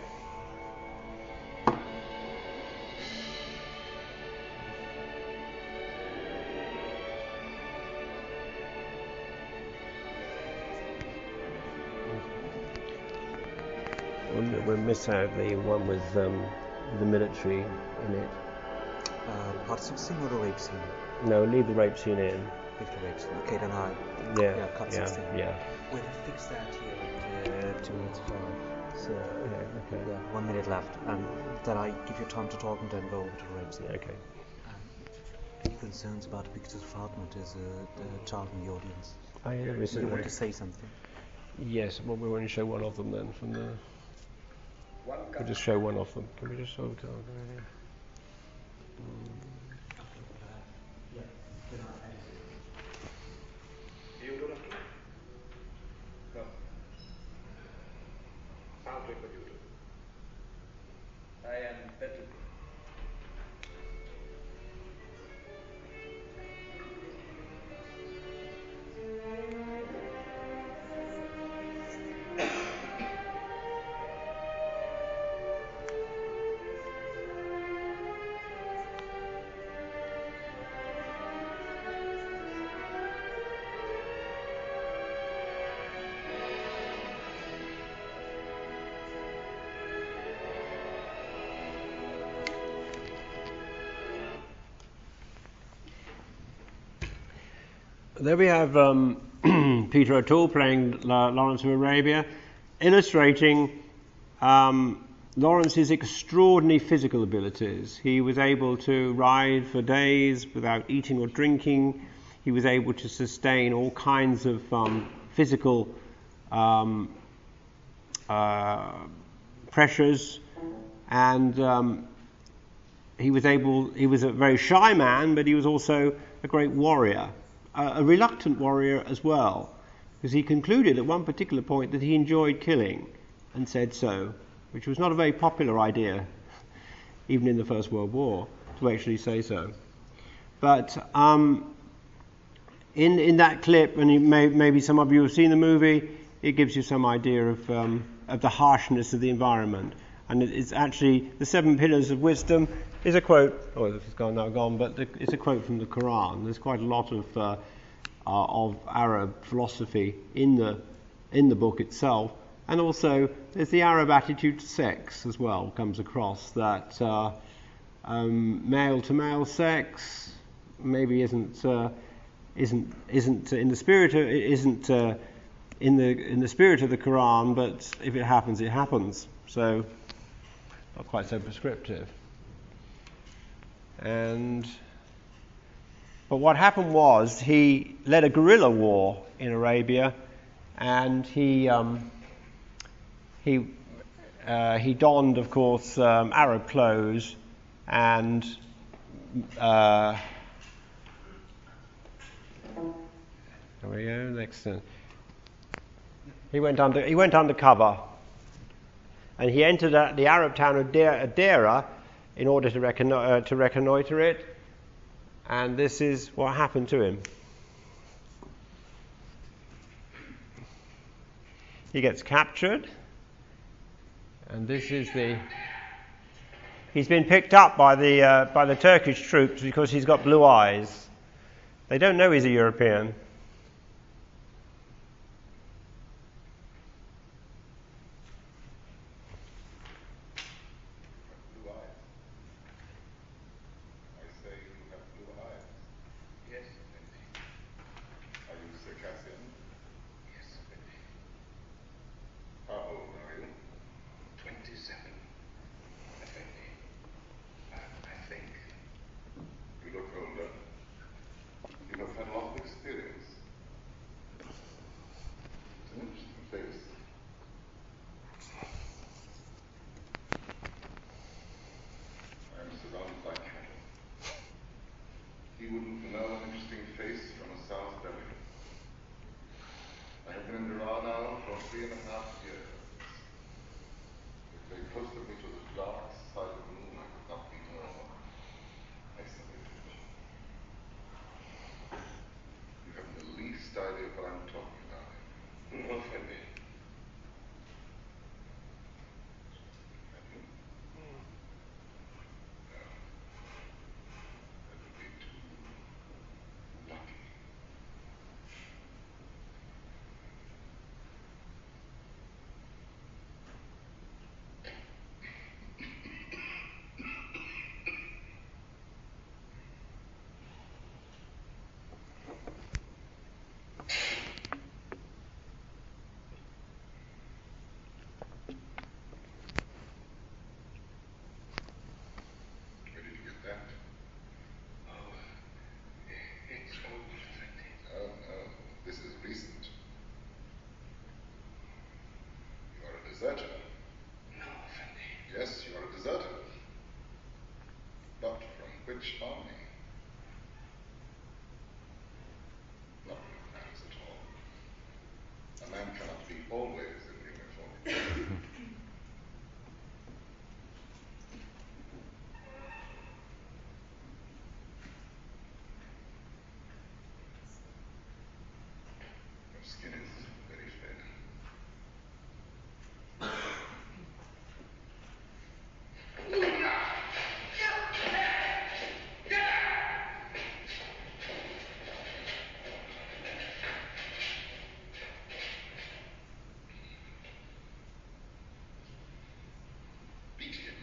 [SPEAKER 2] We'll miss out the one with um, the military in it.
[SPEAKER 3] Uh, part sixteen or the rape scene?
[SPEAKER 2] No, leave the rape scene in.
[SPEAKER 3] Leave the rape scene. Okay, then I.
[SPEAKER 2] Yeah,
[SPEAKER 3] Yeah, cut
[SPEAKER 2] yeah,
[SPEAKER 3] sixteen.
[SPEAKER 2] yeah.
[SPEAKER 3] We'll fix that here at uh, two minutes five. So,
[SPEAKER 2] Yeah, okay.
[SPEAKER 3] yeah, one minute left. And then I give you time to talk and then go over to the rape scene.
[SPEAKER 2] Okay.
[SPEAKER 3] Um, any concerns about Victor's apartment as a, a child in the audience?
[SPEAKER 2] I
[SPEAKER 3] Do
[SPEAKER 2] listen.
[SPEAKER 3] you want to say something?
[SPEAKER 2] Yes, well, we want to show one of them then from the. We'll just show one of them. Can we just show it?
[SPEAKER 4] I am better.
[SPEAKER 2] There we have um, Peter O'Toole playing La- Lawrence of Arabia, illustrating um, Lawrence's extraordinary physical abilities. He was able to ride for days without eating or drinking. He was able to sustain all kinds of um, physical um, uh, pressures, and um, he was able. He was a very shy man, but he was also a great warrior. A reluctant warrior as well, because he concluded at one particular point that he enjoyed killing and said so, which was not a very popular idea, even in the First World War, to actually say so. But um, in in that clip, and you may, maybe some of you have seen the movie, it gives you some idea of um, of the harshness of the environment. And it's actually the Seven Pillars of Wisdom is a quote. Oh, it's gone now gone, but it's a quote from the Quran. There's quite a lot of uh, uh, of Arab philosophy in the in the book itself, and also there's the Arab attitude to sex as well. Comes across that uh, um, male to male sex maybe isn't uh, isn't isn't in the spirit of, isn't uh, in the in the spirit of the Quran, but if it happens, it happens. So not quite so prescriptive. And but what happened was he led a guerrilla war in Arabia, and he um, he uh, he donned, of course, um, Arab clothes, and uh, there we go. Next, uh, he went under he went undercover, and he entered uh, the Arab town of Deira in order to, reconnoi- uh, to reconnoiter it, and this is what happened to him. He gets captured, and this is the... He's been picked up by the uh, by the Turkish troops because he's got blue eyes. They don't know he's a European.
[SPEAKER 5] He wouldn't know an interesting face from a south belly. I have been in Iran now for three and a half years. They posted me to the dark side of the moon. I could not be more isolated. Turkish army. Nothing matters at all. A man cannot be always in uniform. Your skin is very fair. Beat him.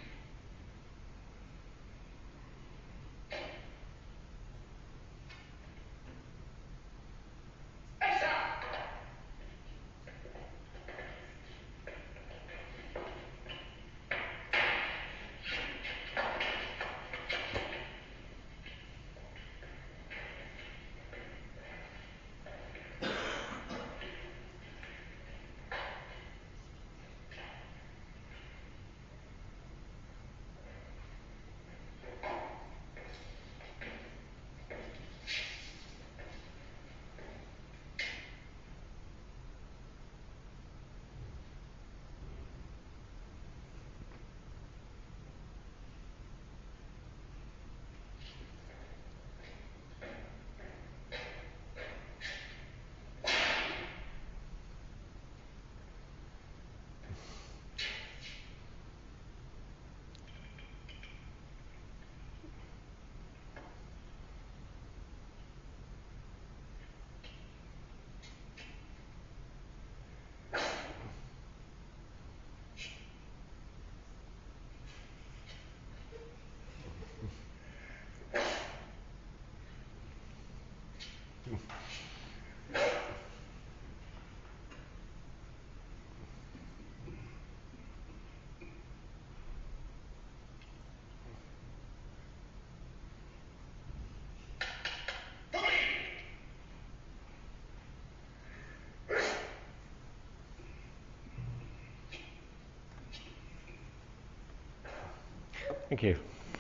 [SPEAKER 2] Thank you.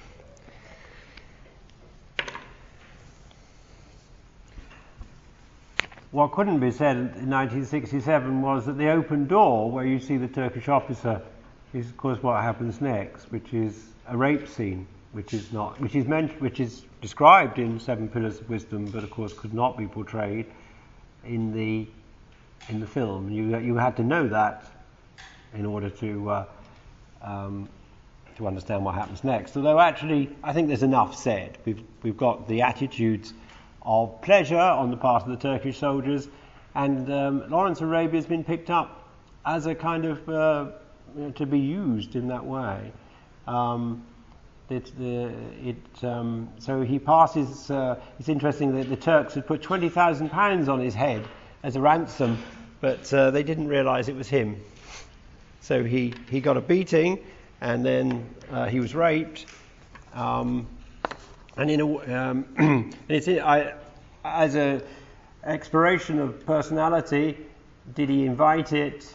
[SPEAKER 2] What couldn't be said in nineteen sixty-seven was that the open door where you see the Turkish officer is of course what happens next, which is a rape scene, which is not, which is meant, which is described in Seven Pillars of Wisdom, but of course could not be portrayed in the in the film. You you had to know that in order to uh, um, to understand what happens next. Although actually, I think there's enough said. We've we've got the attitudes of pleasure on the part of the Turkish soldiers, and um, Lawrence of Arabia has been picked up as a kind of uh, you know, to be used in that way. Um, it, the, it, um, so he passes. Uh, it's interesting that the Turks had put twenty thousand pounds on his head as a ransom, but uh, they didn't realise it was him. So he, he got a beating, and then uh, he was raped. Um, And in a, um, and it's in, I, as a exploration of personality, did he invite it?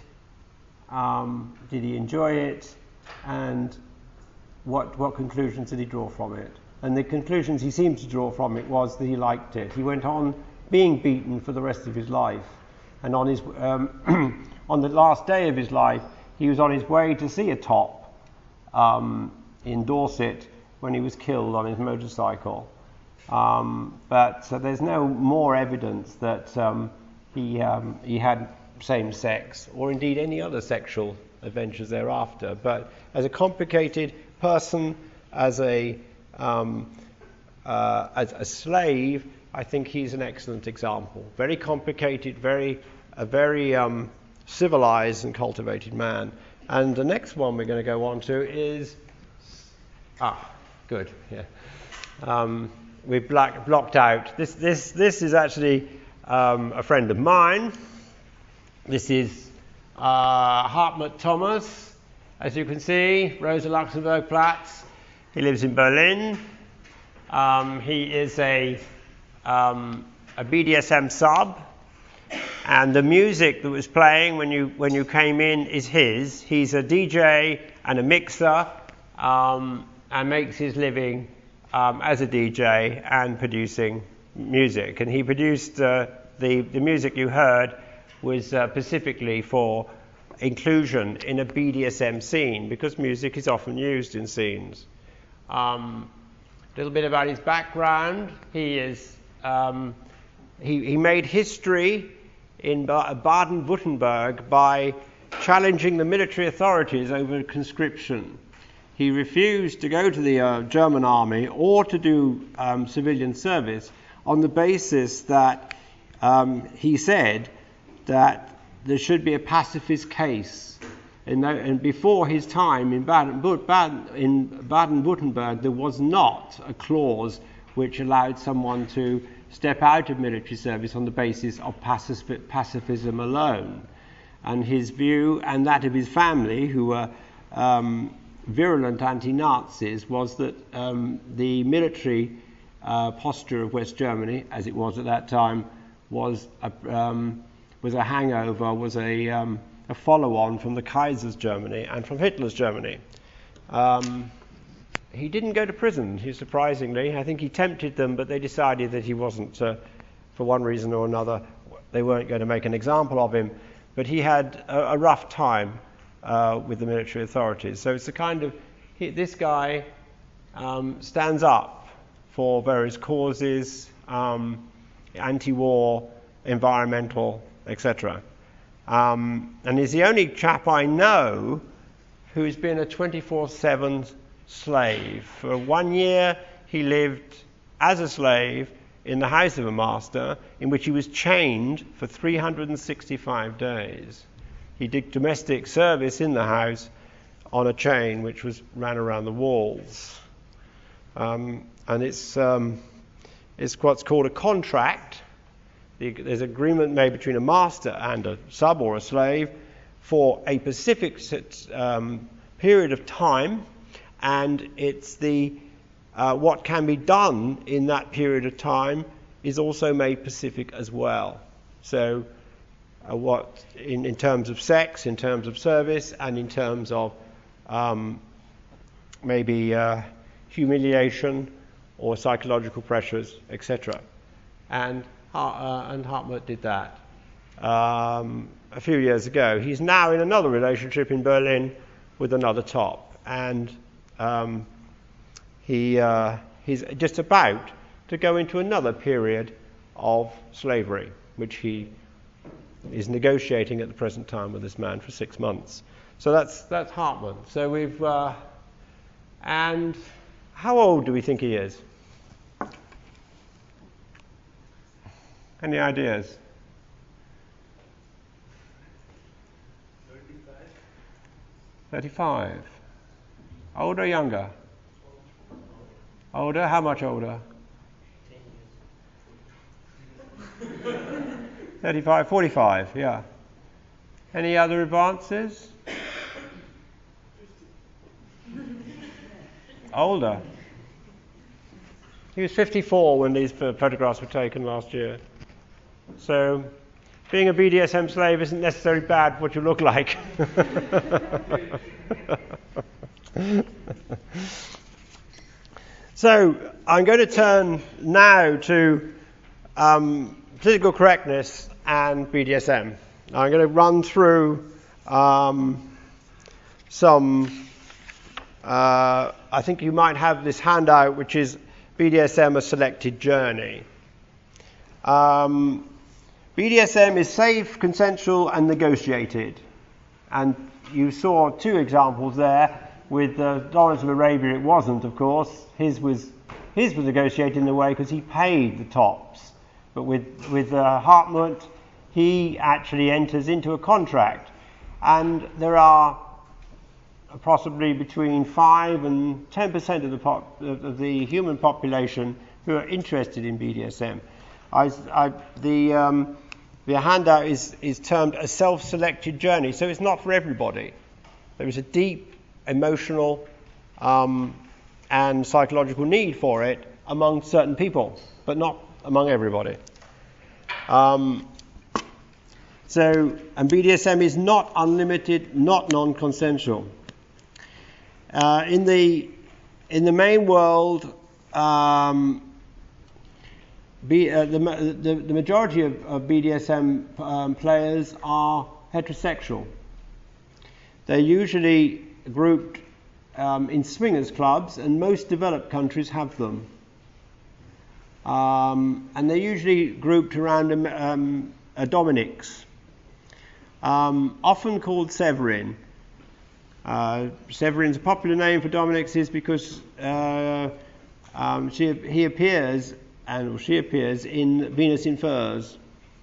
[SPEAKER 2] Um, did he enjoy it? And what what conclusions did he draw from it? And the conclusions he seemed to draw from it was that he liked it. He went on being beaten for the rest of his life, and on his um, on the last day of his life, he was on his way to see a top um, in Dorset, when he was killed on his motorcycle. Um, but uh, there's no more evidence that um, he um, he had same sex or indeed any other sexual adventures thereafter. But as a complicated person, as a um, uh, as a slave, I think he's an excellent example. Very complicated, very a very um, civilized and cultivated man. And the next one we're going to go on to is ah. Good, yeah. Um, we've black, blocked out. This, this, this is actually um, a friend of mine. This is uh, Hartmut Thomas, as you can see, Rosa Luxemburg Platz. He lives in Berlin. Um, he is a, um, a B D S M sub, and the music that was playing when you when you came in is his. He's a D J and a mixer. Um, and makes his living um, as a D J and producing music. And he produced uh, the, the music you heard was uh, specifically for inclusion in a B D S M scene, because music is often used in scenes. Um, a little bit about his background. He is um, he, he made history in ba- Baden-Württemberg by challenging the military authorities over conscription. He refused to go to the uh, German army or to do um, civilian service on the basis that um, he said that there should be a pacifist case. And, th- and before his time in Baden- Baden- in Baden-Württemberg, there was not a clause which allowed someone to step out of military service on the basis of pacif- pacifism alone. And his view, and that of his family, who were um, virulent anti-Nazis, was that um, the military uh, posture of West Germany, as it was at that time, was a, um, was a hangover, was a, um, a follow-on from the Kaiser's Germany and from Hitler's Germany. Um, he didn't go to prison, he, surprisingly. I think he tempted them, but they decided that he wasn't, uh, for one reason or another, they weren't going to make an example of him. But he had a, a rough time uh, with the military authorities. So it's a kind of, he, this guy um, stands up for various causes, um, anti-war, environmental, et cetera. Um, and he's the only chap I know who's been a twenty-four seven slave. For one year he lived as a slave in the house of a master, in which he was chained for three hundred sixty-five days. He did domestic service in the house on a chain which was ran around the walls. Um, and it's, um, it's what's called a contract. The, there's an agreement made between a master and a sub or a slave for a specific um, period of time, and it's the Uh, what can be done in that period of time is also made specific as well. So uh, what, in, in terms of sex, in terms of service, and in terms of um, maybe uh, humiliation or psychological pressures, et cetera. And, uh, and Hartmut did that um, a few years ago. He's now in another relationship in Berlin with another top. And um, He, uh, he's just about to go into another period of slavery, which he is negotiating at the present time with this man for six months. So that's that's Hartmut. So we've, uh, and how old do we think he is? Any ideas? thirty-five. thirty-five. Older or younger? Older? How much older? thirty-five, forty-five, yeah. Any other advances? Older. He was fifty-four when these photographs were taken last year. So, being a B D S M slave isn't necessarily bad for what you look like. So, I'm going to turn now to um, political correctness and B D S M. I'm going to run through um, some, uh, I think you might have this handout, which is B D S M, a selected journey. Um, B D S M is safe, consensual, and negotiated. And you saw two examples there. With uh, Lawrence of Arabia, it wasn't, of course. His was his was negotiated in a way because he paid the tops. But with with uh, Hartmut, he actually enters into a contract, and there are possibly between five and ten percent of the pop, of the human population who are interested in B D S M. I, I, the um, the handout is is termed a self-selected journey, so it's not for everybody. There is a deep emotional um, and psychological need for it among certain people, but not among everybody. Um, so, and B D S M is not unlimited, not non-consensual. Uh, in the in the main world, um, B, uh, the, the, the majority of, of B D S M um, players are heterosexual. They're usually grouped um, in swingers clubs, and most developed countries have them. Um, and they're usually grouped around a, um, a dominix, um, often called Severin. Uh, Severin's a popular name for dominix is because uh, um, she, he appears, and or she appears in Venus in Furs.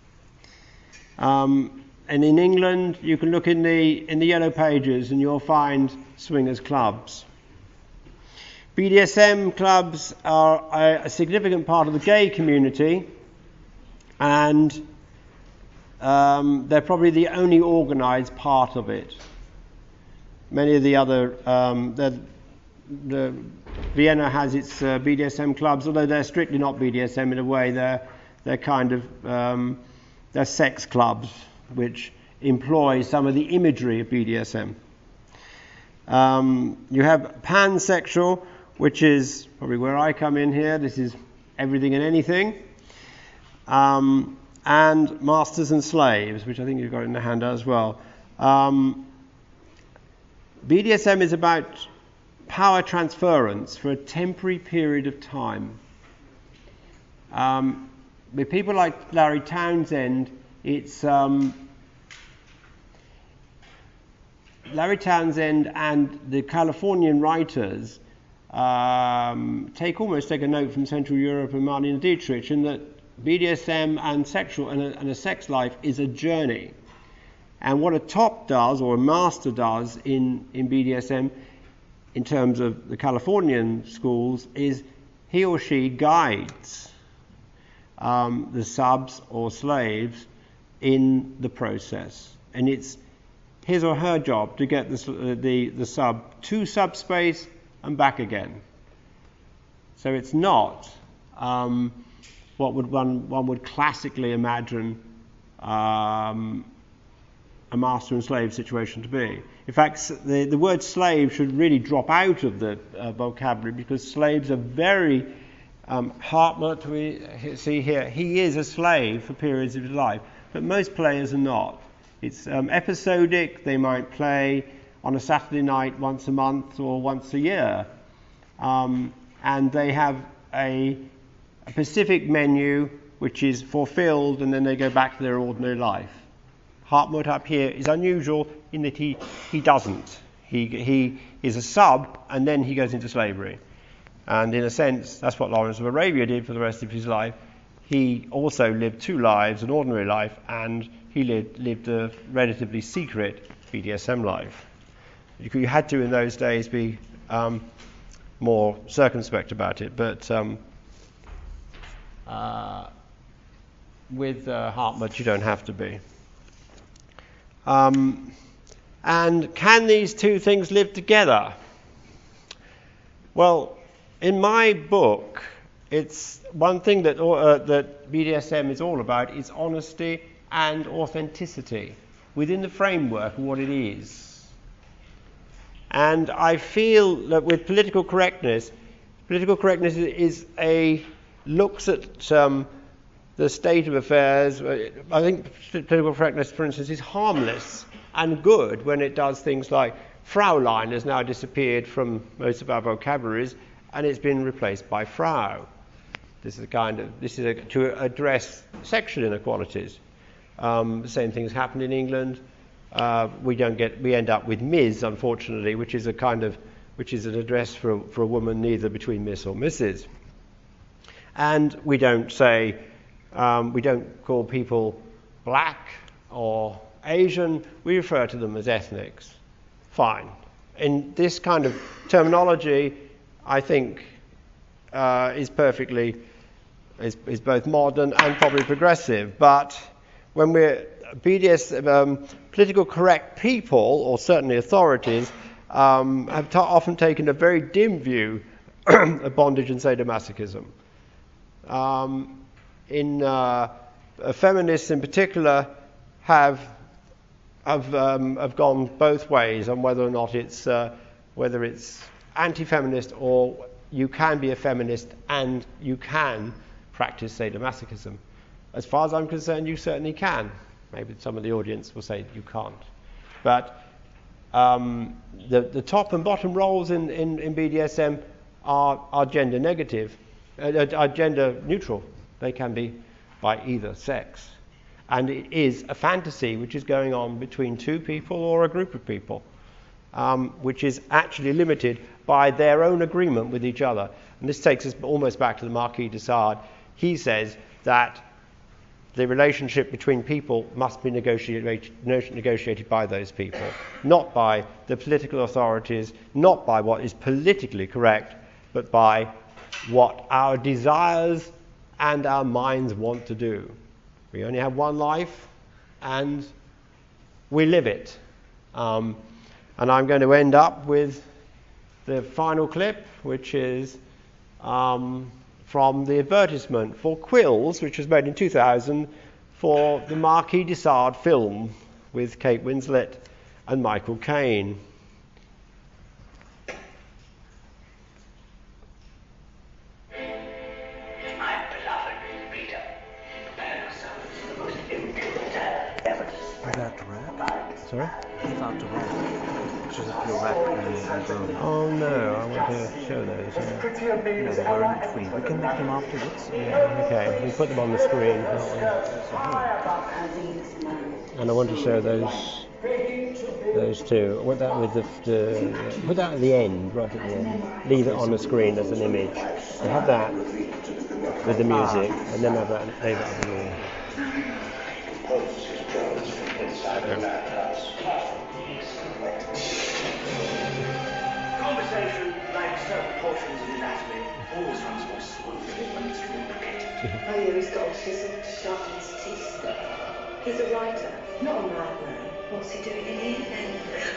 [SPEAKER 2] Um, and in England, you can look in the in the yellow pages, and you'll find swingers clubs. B D S M clubs are a, a significant part of the gay community, and um, they're probably the only organised part of it. Many of the other, um, the, the Vienna has its uh, B D S M clubs, although they're strictly not B D S M in a way. They're they're kind of um, they're sex clubs which employ some of the imagery of B D S M. Um, you have pansexual, which is probably where I come in here. This is everything and anything. Um, and masters and slaves, which I think you've got in the handout as well. Um, B D S M is about power transference for a temporary period of time. Um, with people like Larry Townsend, it's um, Larry Townsend and the Californian writers um, take almost take a note from Central Europe and Marlene Dietrich, in that B D S M and sexual and a, and a sex life is a journey. And what a top does, or a master does in, in B D S M, in terms of the Californian schools, is he or she guides um, the subs or slaves in the process. And it's his or her job to get the, uh, the, the sub to subspace and back again. So it's not um, what would one, one would classically imagine um, a master and slave situation to be. In fact, the, the word slave should really drop out of the uh, vocabulary, because slaves are very um, Hartmut, we see here, he is a slave for periods of his life, but most players are not. It's um, episodic. They might play on a Saturday night once a month or once a year, um, and they have a, a specific menu which is fulfilled, and then they go back to their ordinary life. Hartmut up here is unusual in that he, he doesn't. He, he is a sub, and then he goes into slavery. And in a sense, that's what Lawrence of Arabia did for the rest of his life. He also lived two lives, an ordinary life, and he lived, lived a relatively secret B D S M life. You, you had to, in those days, be um, more circumspect about it, but um, uh, with uh, Hartmut, you don't have to be. Um, and can these two things live together? Well, in my book, it's one thing that uh, that B D S M is all about is honesty and authenticity within the framework of what it is. And I feel that with political correctness, political correctness is a looks at um, the state of affairs. I think political correctness, for instance, is harmless and good when it does things like Fraulein has now disappeared from most of our vocabularies, and it's been replaced by Frau. This is a kind of this is a, to address sexual inequalities. Um, the same things happen in England. Uh, we don't get we end up with Miz, unfortunately, which is a kind of which is an address for a, for a woman neither between Miss or Missus And we don't say. Um, we don't call people black or Asian. We refer to them as ethnics. Fine. In this kind of terminology, I think uh, is perfectly is, is both modern and probably progressive. But when we're B D S um, political correct people, or certainly authorities, um, have ta- often taken a very dim view of bondage and sadomasochism. Um, in uh, feminists in particular have have, um, have gone both ways on whether or not it's uh, whether it's anti-feminist or you can be a feminist and you can practice sadomasochism. As far as I'm concerned, you certainly can. Maybe some of the audience will say you can't. But um, the, the top and bottom roles in, in, in B D S M are, are gender negative, uh, are gender neutral. They can be by either sex. And it is a fantasy which is going on between two people or a group of people, um, which is actually limited by their own agreement with each other. And this takes us almost back to the Marquis de Sade. He says that the relationship between people must be negotiated, negotiated by those people, not by the political authorities, not by what is politically correct, but by what our desires and our minds want to do. We only have one life, and we live it. Um, and I'm going to end up with the final clip, which is um, from the advertisement for Quills, which was made in two thousand for the Marquis de Sade film with Kate Winslet and Michael Caine. Sorry?
[SPEAKER 3] Give out the rack. Just a pure rack and bone.
[SPEAKER 2] Oh no, I want to show those. Yeah.
[SPEAKER 3] No, they were in between. We can make them afterwards.
[SPEAKER 2] Yeah, okay, we put them on the screen, can't we? And I want to show those those two. I want that with the, the put that at the end, right at the end. Leave it on the screen as an image. So have that with the music, and then have that leave it on the wall.
[SPEAKER 4] Conversation, like certain portions of anatomy, always runs more smoothly when it's lubricated.
[SPEAKER 6] Oh yeah, he's got autism to sharpen his teeth. He's a writer, not a madman. What's he doing in here then?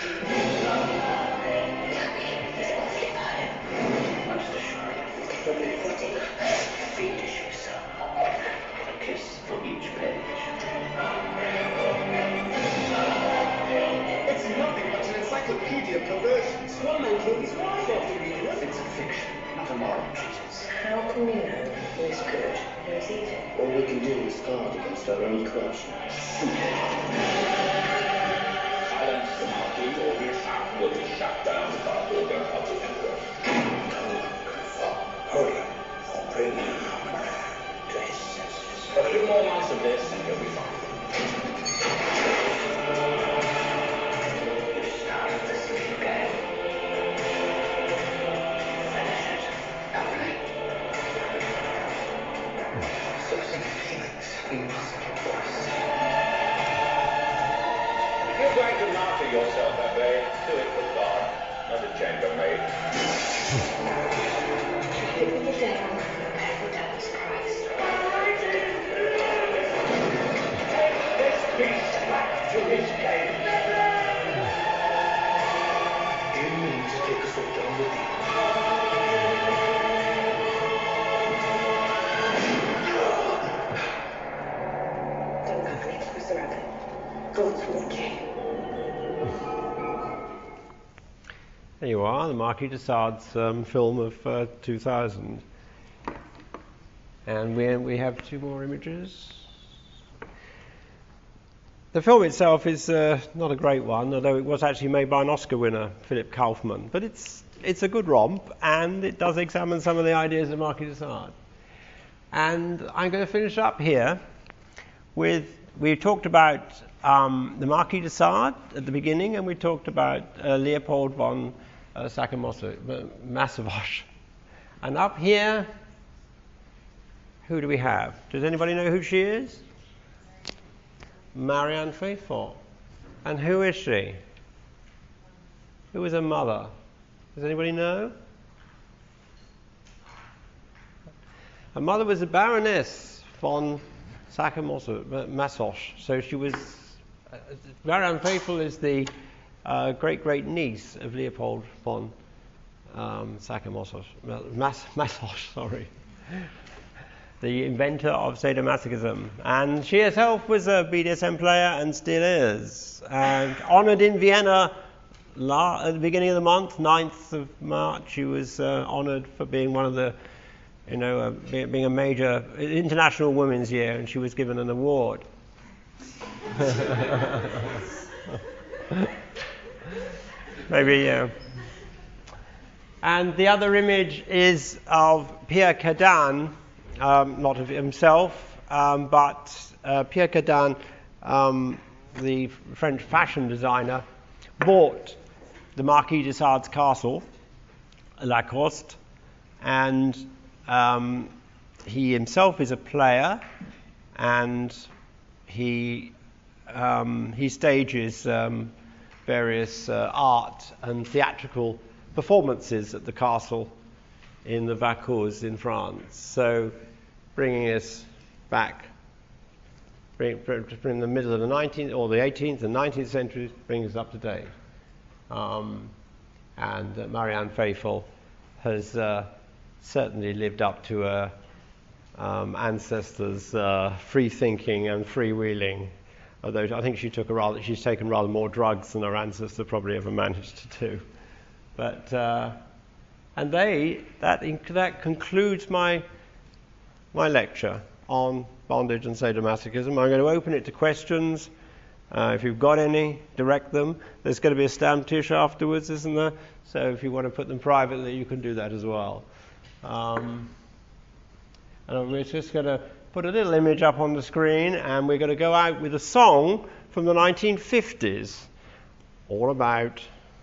[SPEAKER 6] He's awfully bad.
[SPEAKER 4] Most assuredly. Fiendish yourself. A kiss for each page.
[SPEAKER 7] It's nothing but an encyclopedia of perversions. One man killed his wife after reading it.
[SPEAKER 4] It's a fiction, not a moral treatise.
[SPEAKER 6] How can we know who's good, who's evil?
[SPEAKER 7] All we can do is guard against our own corruption.
[SPEAKER 8] Silence the Marquis, or his act will be shut down by order of the Emperor.
[SPEAKER 7] Hurry, or bring him
[SPEAKER 4] To his senses.
[SPEAKER 8] A few more months of this, and he'll be fine.
[SPEAKER 4] It is not of the sleep game. Finish it. Lovely.
[SPEAKER 7] So many feelings in your voice.
[SPEAKER 8] If you're going to martyr yourself that way, do it with God, not a chambermaid.
[SPEAKER 6] Live with the devil, prepare for devil's Christ.
[SPEAKER 8] This beast back to his cage.
[SPEAKER 7] Do you mean to take us all down with you?
[SPEAKER 6] Don't cover it, Mister Rabbit. God's watching.
[SPEAKER 2] There you are, the Marquis de Sade's um, film of uh, two thousand. And we, we have two more images. The film itself is uh, not a great one, although it was actually made by an Oscar winner, Philip Kaufman. But it's it's a good romp, and it does examine some of the ideas of Marquis de Sade. And I'm going to finish up here with, we talked about um, the Marquis de Sade at the beginning, and we talked about uh, Leopold von uh, Sacher-Masoch. And up here, who do we have? Does anybody know who she is? Marianne Faithfull. And who is she? Who is her mother? Does anybody know? Her mother was a Baroness von Sacher-Masoch. So she was... Uh, Marianne Faithfull is the uh, great-great-niece of Leopold von um, Sacher-Masoch. Mas- Masoch, sorry. The inventor of sadomasochism. And she herself was a B D S M player and still is. And honoured in Vienna la- at the beginning of the month, ninth of March, she was uh, honoured for being one of the, you know, uh, be, being a major International Women's Year, and she was given an award. Maybe, yeah. And the other image is of Pierre Cardin, um, not of himself, um, but uh, Pierre Cardin, um, the French fashion designer, bought the Marquis de Sade's castle, Lacoste, and um, he himself is a player, and he um, he stages um, various uh, art and theatrical performances at the castle in the Vaucluse in France. So, bringing us back, bring, bring the middle of the nineteenth or the eighteenth and nineteenth centuries, brings us up to date. Um, and uh, Marianne Faithfull has uh, certainly lived up to her um, ancestors' uh, free thinking and freewheeling. Although I think she took a rather, she's taken rather more drugs than her ancestor probably ever managed to do. But uh, and they that that concludes my my lecture on bondage and sadomasochism. I'm going to open it to questions. Uh, if you've got any, direct them. There's going to be a stamp tish afterwards, isn't there? So if you want to put them privately, you can do that as well. Um, and we're just going to put a little image up on the screen, and we're going to go out with a song from the nineteen fifties, all about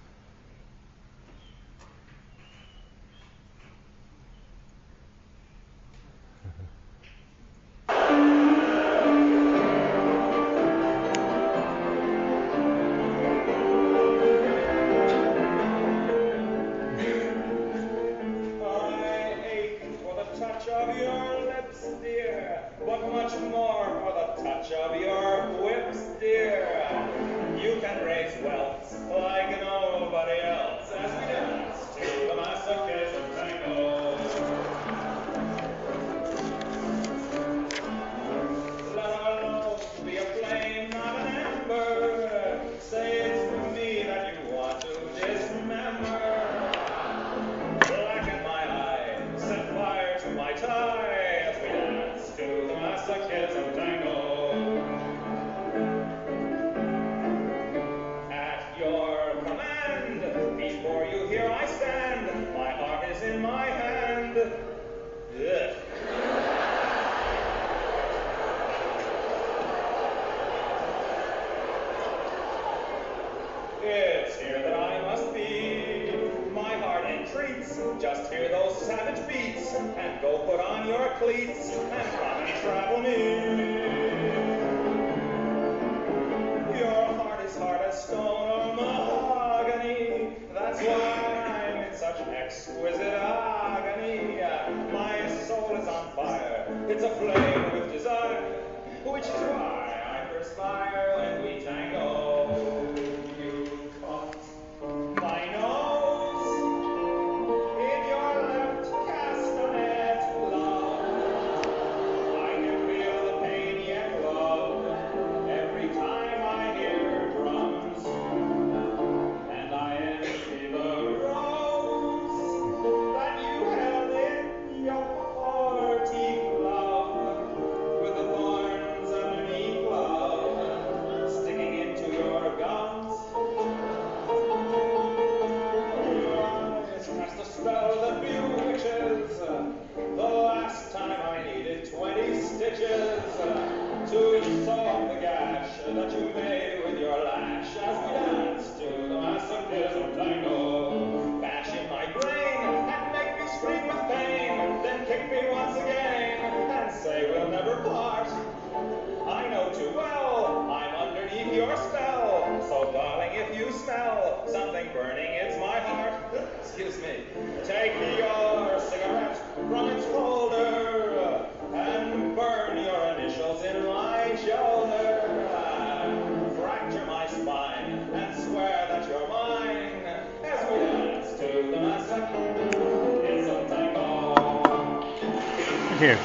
[SPEAKER 2] here.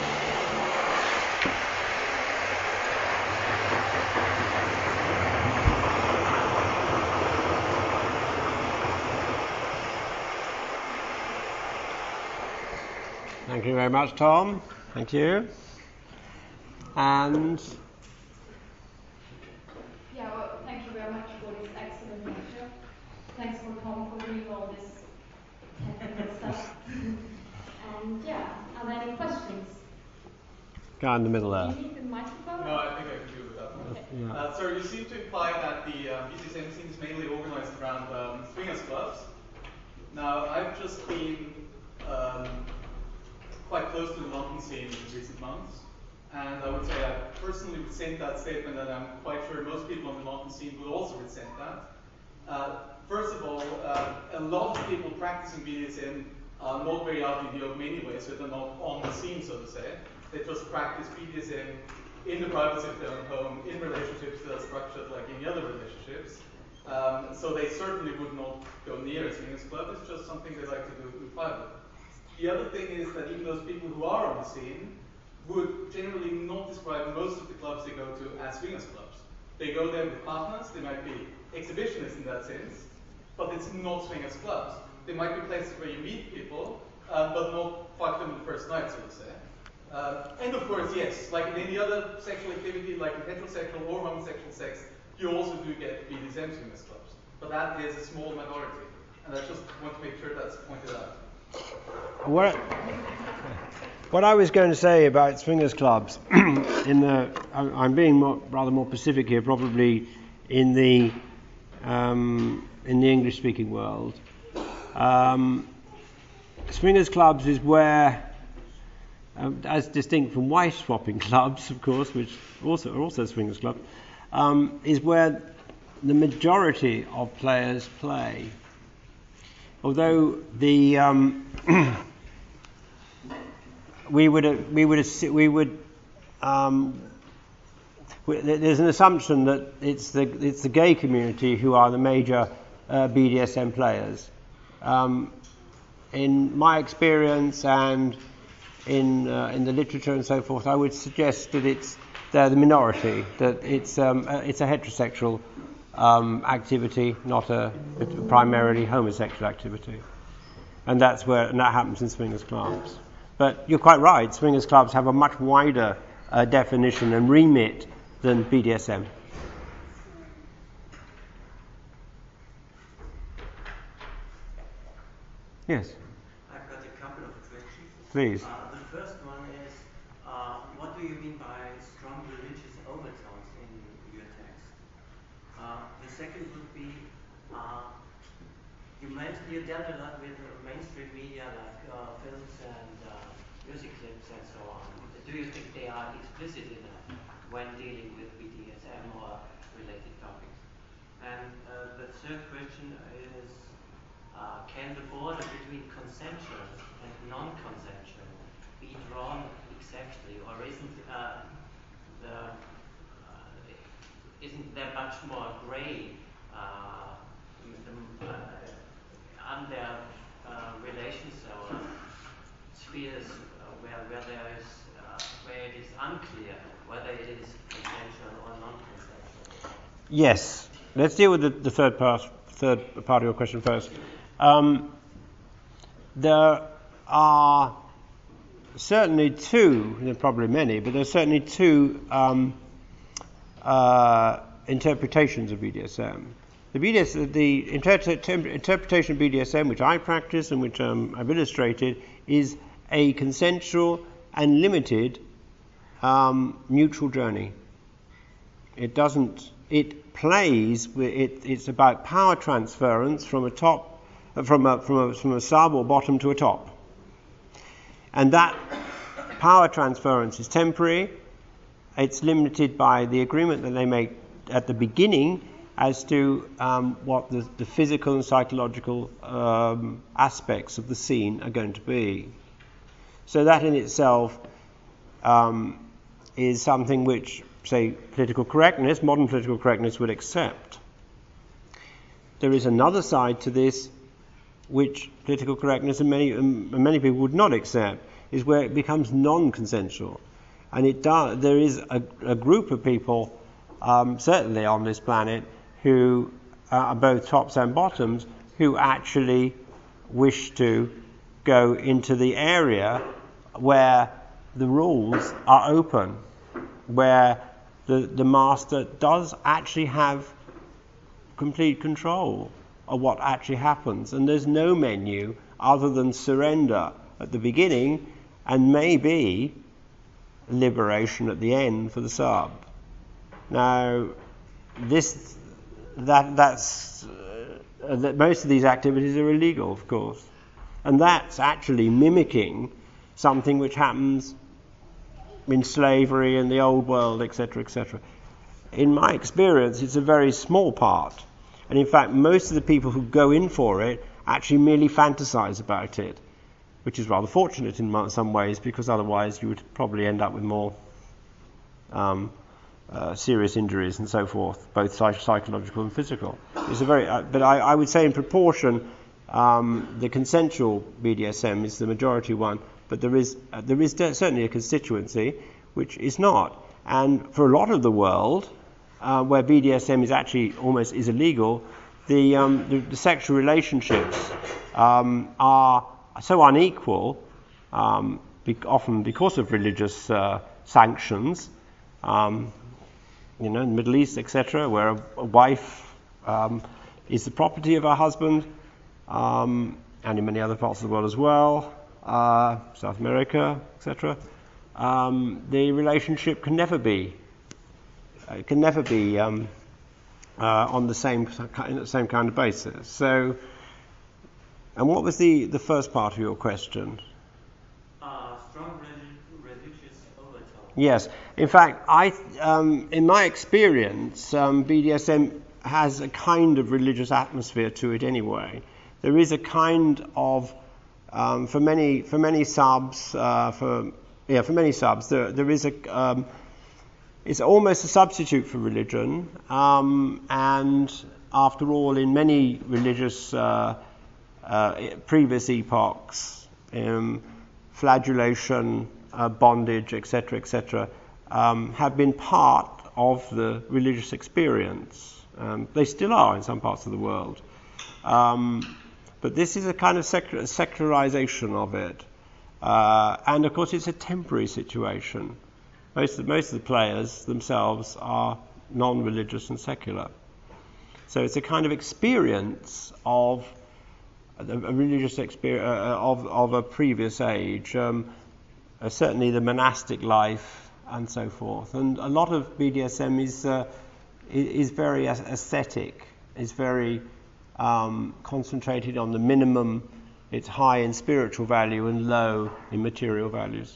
[SPEAKER 2] very much, Tom. Thank you. And
[SPEAKER 9] yeah, well, thank you very much for this excellent lecture. Thanks for Tom for doing all this technical stuff. And yeah, are there any questions?
[SPEAKER 2] Guy in the middle there.
[SPEAKER 9] Do you need the microphone?
[SPEAKER 10] No, I think I can do it without one.
[SPEAKER 9] Okay.
[SPEAKER 2] Yeah.
[SPEAKER 10] Uh, so you seem to imply that the uh, B D S M scene is mainly organized around um, swingers clubs. Now, I've just been um, quite close to the London scene in recent months, and I would say I personally resent that statement, and I'm quite sure most people on the London scene would also resent that. Uh, first of all, uh, a lot of people practicing B D S M are not very out in the open anyway, so they're not on the scene, so to say. They just practice B D S M in the privacy of their own home, in relationships that are structured like any other relationships. Um, so they certainly would not go near a swingers club. It's just something they like to do in private. The other thing is that even those people who are on the scene would generally not describe most of the clubs they go to as swingers clubs. They go there with partners. They might be exhibitionists in that sense, but it's not swingers clubs. They might be places where you meet people, uh, but not fuck them the first night, so to say. Uh, and of course, yes, like in any other sexual activity, like in heterosexual or homosexual sex, you also do get B D S M swingers clubs. But that is a small minority. And I just want to make sure that's pointed out.
[SPEAKER 2] What, what I was going to say about swingers clubs, in the, I'm being more, rather more specific here, probably in the um, in the English-speaking world. Um, swingers clubs is where, um, as distinct from wife-swapping clubs, of course, which also are also swingers clubs, um, is where the majority of players play. Although the um, we would uh, we would assi- we would um, we, there's an assumption that it's the it's the gay community who are the major uh, B D S M players. Um, in my experience and in uh, in the literature and so forth, I would suggest that it's they're the minority. That it's um, uh, it's a heterosexual Um, activity, not a, a primarily homosexual activity, and that's where and that happens in swingers clubs. But you're quite right; swingers clubs have a much wider uh, definition and remit than B D S M. Yes.
[SPEAKER 11] I've got a couple of questions.
[SPEAKER 2] Please.
[SPEAKER 11] Uh, the first one is, uh, what do you mean by strong religious overtones in your text? Uh, the second would be, uh, you mentioned you dealt a lot with uh, mainstream media like uh, films and uh, music clips and so on. Do you think they are explicit enough when dealing with B D S M or related topics? And uh, the third question is, uh, can the border between consensual and non-consensual be drawn exactly, or isn't uh, the Isn't there much more grey uh, uh, under uh, relations or spheres uh, where where there is uh, where it is unclear whether it is consensual or non-consensual?
[SPEAKER 2] Yes. Let's deal with the, the third part third part of your question first. Um, there are certainly two, there are probably many, but there are certainly two Um, Uh, interpretations of B D S M. The B D S, the inter- interpretation of B D S M, which I practice and which um, I've illustrated, is a consensual and limited um, neutral journey. It doesn't. It plays. With it, it's about power transference from a top, from a from a from a sub or bottom to a top, and that power transference is temporary. It's limited by the agreement that they make at the beginning as to um, what the, the physical and psychological um, aspects of the scene are going to be. So that in itself um, is something which, say, political correctness, modern political correctness would accept. There is another side to this which political correctness and many, um, many people would not accept, is where it becomes non-consensual. And it does, there is a, a group of people, um, certainly on this planet, who are both tops and bottoms, who actually wish to go into the area where the rules are open, where the, the master does actually have complete control of what actually happens. And there's no menu other than surrender at the beginning and maybe liberation at the end for the sub. Now, this that that's uh, that most of these activities are illegal, of course, and that's actually mimicking something which happens in slavery in the old world, et cetera, et cetera. In my experience, it's a very small part, and in fact, most of the people who go in for it actually merely fantasize about it, which is rather fortunate in some ways, because otherwise you would probably end up with more um, uh, serious injuries and so forth, both psych- psychological and physical. It's a very, uh, but I, I would say in proportion, um, the consensual B D S M is the majority one, but there is uh, there is de- certainly a constituency which is not. And for a lot of the world, uh, where B D S M is actually almost is illegal, the um, the, the sexual relationships um, are so unequal, um, be- often because of religious uh, sanctions, um, you know, in the Middle East, et cetera, where a, a wife um, is the property of her husband, um, and in many other parts of the world as well, uh, South America, et cetera. Um, the relationship can never be, uh, can never be um, uh, on the same same kind of basis. So. And what was the, the first part of your question?
[SPEAKER 11] Uh, strong relig- religious overtone.
[SPEAKER 2] Yes. In fact, I, um, in my experience, um, B D S M has a kind of religious atmosphere to it anyway. There is a kind of, um, for many for many subs, uh, for yeah, for many subs, there there is a, um, it's almost a substitute for religion. Um, and after all, in many religious uh, Uh, previous epochs, um, flagellation, uh, bondage, et cetera, et cetera, um, have been part of the religious experience. Um, they still are in some parts of the world. Um, but this is a kind of secular, secularization of it. Uh, and of course it's a temporary situation. Most of, most of the players themselves are non-religious and secular. So it's a kind of experience of a religious experience uh, of, of a previous age, um, uh, certainly the monastic life and so forth. And a lot of B D S M is uh, is very aesthetic, is very um, concentrated on the minimum. It's high in spiritual value and low in material values.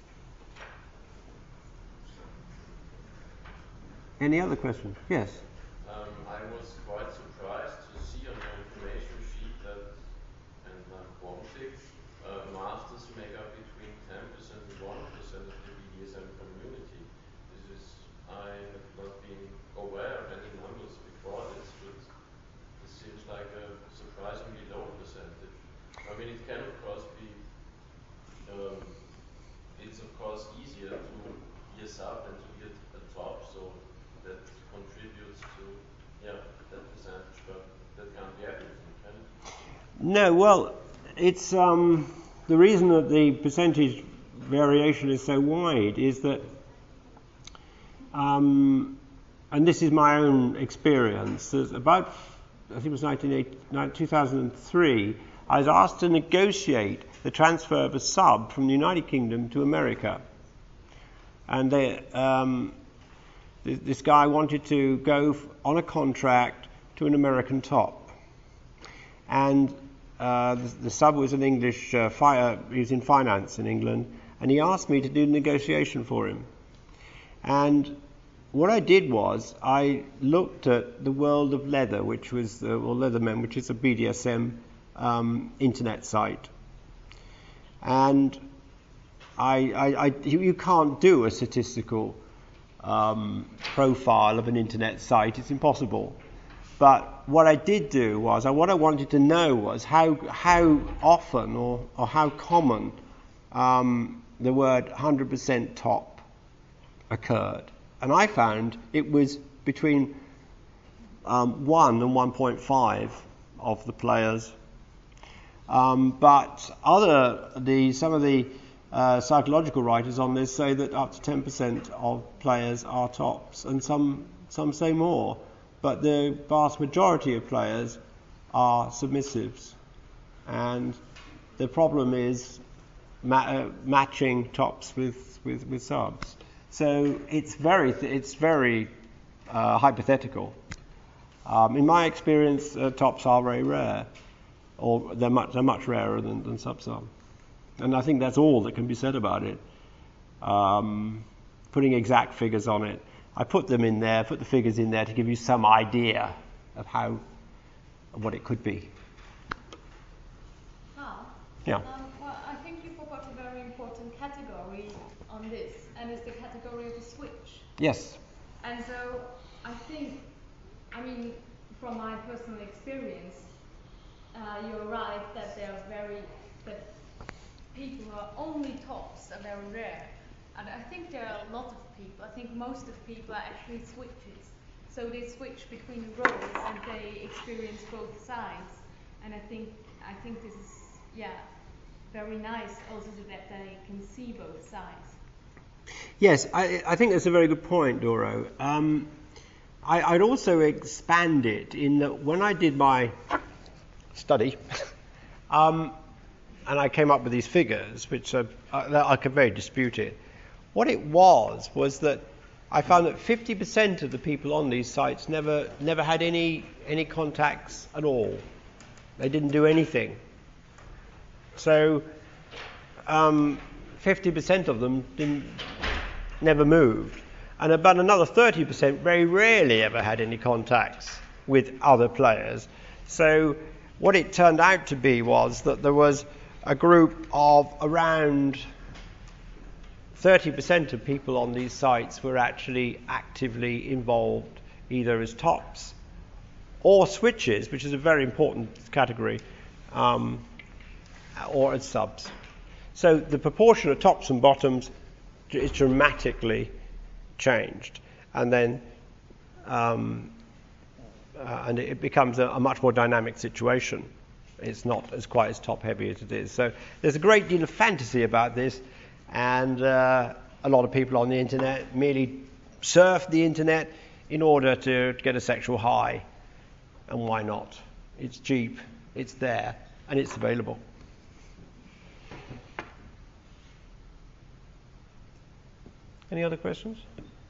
[SPEAKER 2] Any other questions? Yes.
[SPEAKER 12] Um, I was quite surprised to see on your information sheet that and uh, form six, uh, masters make up between ten percent and one percent of the B D S M community. This is, I have not been aware of any numbers before this, but this seems like a surprisingly low percentage. I mean, it can of course be, um, it's of course easier to be a sub and to be a, a top, so that contributes to, yeah, that percentage, but that can't be everything, can it?
[SPEAKER 2] No, well, it's um, the reason that the percentage variation is so wide is that, um, and this is my own experience, there's about, I think it was two thousand three, I was asked to negotiate the transfer of a sub from the United Kingdom to America. And they, um, th- this guy wanted to go f- on a contract to an American top. And Uh, the, the sub was an English, uh, fi- he was in finance in England, and he asked me to do negotiation for him. And what I did was, I looked at the World of Leather, which was, the, or Leathermen, which is a B D S M um, internet site. And I, I, I, you can't do a statistical um, profile of an internet site, it's impossible. But what I did do was, uh, what I wanted to know was how how often or, or how common um, the word one hundred percent top occurred. And I found it was between um, one and one point five of the players. Um, but other the some of the uh, psychological writers on this say that up to ten percent of players are tops, and some some say more. But the vast majority of players are submissives, and the problem is ma- uh, matching tops with, with, with subs. So it's very th- it's very uh, hypothetical. Um, in my experience, uh, tops are very rare, or they're much they're much rarer than, than subs are, and I think that's all that can be said about it. Um, putting exact figures on it, I put them in there, put the figures in there to give you some idea of how of what it could be.
[SPEAKER 9] Ah.
[SPEAKER 2] Yeah.
[SPEAKER 9] Um, well, I think you forgot a very important category on this, and it's the category of the switch.
[SPEAKER 2] Yes.
[SPEAKER 9] And so I think, I mean, from my personal experience, uh, you're right that they are very, that people who are only tops are very rare. And I think there are a lot of people, I think most of people are actually switches. So they switch between the roles and they experience both sides. And I think, I think this is, yeah, very nice also that they can see both sides.
[SPEAKER 2] Yes, I, I think that's a very good point, Doro. Um, I, I'd also expand it in that when I did my study, um, and I came up with these figures, which are, uh, I could very dispute it. What it was was that I found that fifty percent of the people on these sites never never had any any contacts at all. They didn't do anything. So um, fifty percent of them didn't never moved, and about another thirty percent very rarely ever had any contacts with other players. So what it turned out to be was that there was a group of around thirty percent of people on these sites were actually actively involved either as tops or switches, which is a very important category, um, or as subs. So the proportion of tops and bottoms is dramatically changed, and then um, uh, and it becomes a, a much more dynamic situation. It's not as quite as top heavy as it is. So there's a great deal of fantasy about this, and uh, a lot of people on the internet merely surf the internet in order to, to get a sexual high. And why not? It's cheap, it's there, and it's available. Any other questions?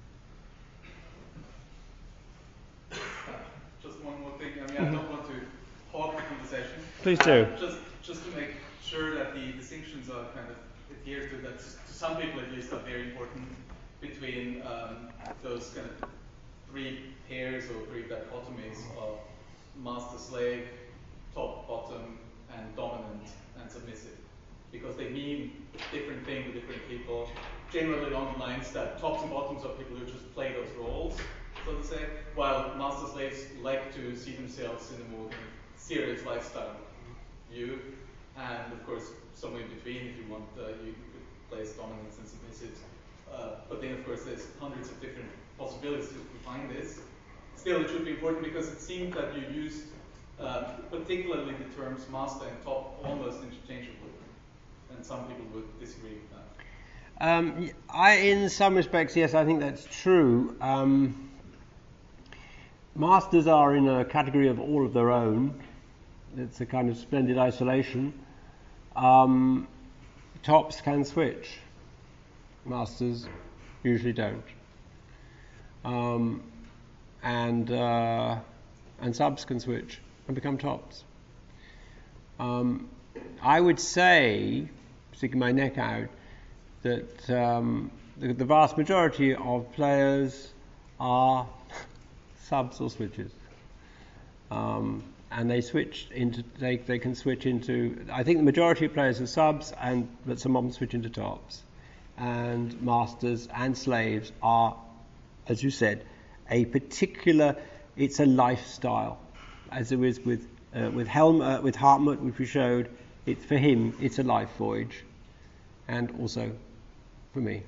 [SPEAKER 10] Just one more thing. I mean, mm-hmm. I don't want to hog the conversation.
[SPEAKER 2] Please do.
[SPEAKER 10] Uh, just, just to make sure that the distinctions are kind of adhered to, that to some people at least are very important between um, those kind of three pairs or three dichotomies of master-slave, top-bottom, and dominant and submissive, because they mean different things to different people. Generally along the lines that tops and bottoms are people who just play those roles, so to say, while master slaves like to see themselves in a more serious lifestyle view, and of course somewhere in between if you want, uh, you could place dominance and submissives. Uh, but then of course there's hundreds of different possibilities to define this. Still it should be important because it seemed that you used uh, particularly the terms master and top almost interchangeably, and some people would disagree with that.
[SPEAKER 2] Um, I, in some respects, yes, I think that's true. Um, masters are in a category of all of their own. It's a kind of splendid isolation. Um, tops can switch. Masters usually don't. Um, and uh, and subs can switch and become tops. Um, I would say, sticking my neck out, that um, the, the vast majority of players are subs or switches, um, and they switch into they they can switch into. I think the majority of players are subs, and but some of them switch into tops, and masters and slaves are, as you said, a particular. It's a lifestyle, as it is with uh, with Helm uh, with Hartmut, which we showed. It for him, it's a life voyage, and also for me.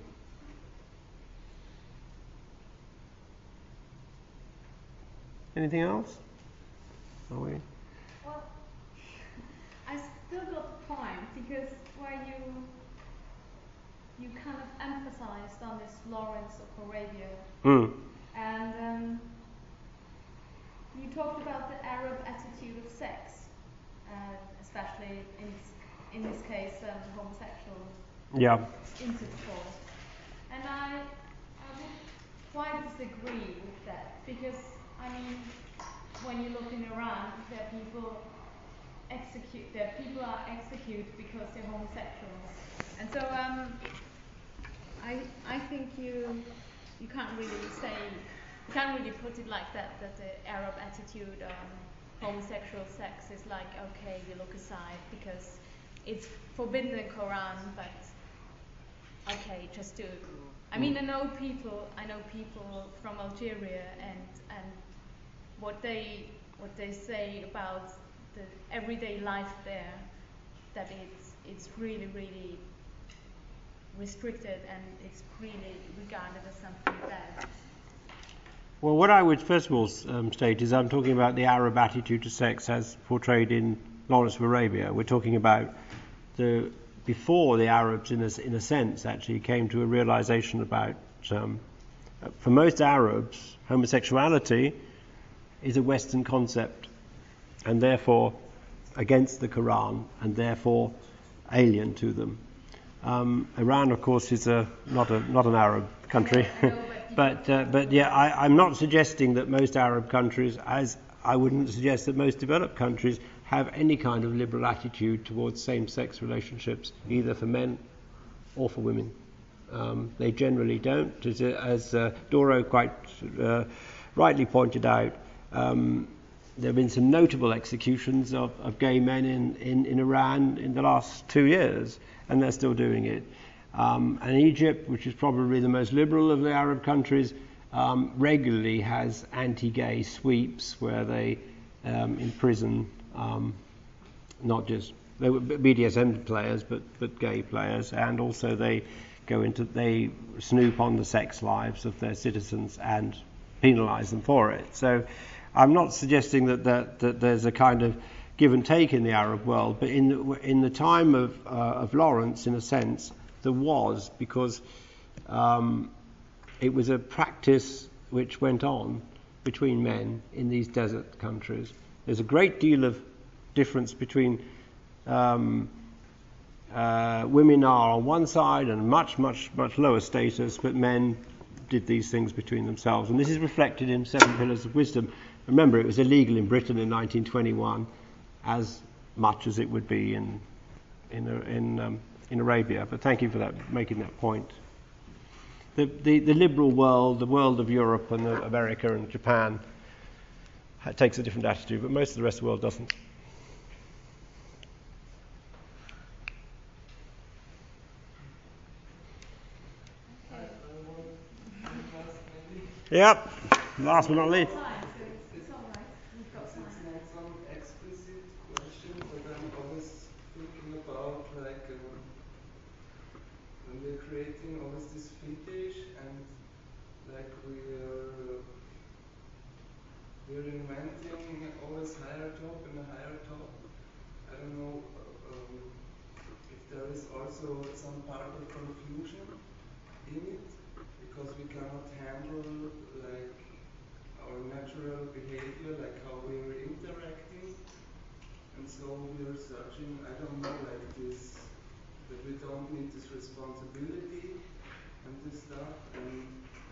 [SPEAKER 2] Anything else? Are we?
[SPEAKER 9] Well, I still got the point because where you you kind of emphasized on this Lawrence of Arabia,
[SPEAKER 2] Mm.
[SPEAKER 9] and um, you talked about the Arab attitude of sex, uh, especially in in this case um, homosexual
[SPEAKER 2] Yeah.
[SPEAKER 9] intercourse, and I I would quite disagree with that, because I mean, when you look in Iran, there are people execute there are people are executed because they're homosexuals, and so um, I I think you you can't really say you can't really put it like that, that the Arab attitude on homosexual sex is like, okay, you look aside because it's forbidden in the Quran, but okay, just do it. I mean, I know people I know people from Algeria, and and what they what they say about the everyday life there, that it's it's really really restricted, and it's really regarded as something bad.
[SPEAKER 2] Well, what I would first of all um, state is I'm talking about the Arab attitude to sex as portrayed in Lawrence of Arabia. We're talking about the before the Arabs, in a, in a sense, actually came to a realization about, um, for most Arabs, homosexuality is a Western concept, and therefore against the Quran, and therefore alien to them. Um, Iran, of course, is a not a not an Arab country, but uh, but yeah, I, I'm not suggesting that most Arab countries, as I wouldn't suggest that most developed countries, have any kind of liberal attitude towards same-sex relationships, either for men or for women. Um, they generally don't, as, as uh, Doro quite uh, rightly pointed out. Um, there have been some notable executions of, of gay men in, in, in Iran in the last two years, and they're still doing it. Um, and Egypt, which is probably the most liberal of the Arab countries, um, regularly has anti-gay sweeps where they um, imprison um, not just they were B D S M players, but but gay players, and also they go into they snoop on the sex lives of their citizens and penalise them for it. So I'm not suggesting that, that, that there's a kind of give and take in the Arab world, but in the, in the time of, uh, of Lawrence, in a sense, there was, because um, it was a practice which went on between men in these desert countries. There's a great deal of difference between um, uh, women are on one side and much, much, much lower status, but men did these things between themselves. And this is reflected in Seven Pillars of Wisdom. Remember, it was illegal in Britain in nineteen twenty-one, as much as it would be in in in, um, in Arabia. But thank you for that, making that point. The, the the liberal world, the world of Europe and the America and Japan, takes a different attitude, but most of the rest of the world doesn't. Yep. Last but not least.
[SPEAKER 13] Creating always this fetish, and like we are uh, we're inventing always higher top and a higher top. I don't know um, if there is also some part of confusion in it, because we cannot handle like our natural behavior, like how we're interacting, and so we're searching, I don't know, like this, that we don't need this responsibility and this stuff. And,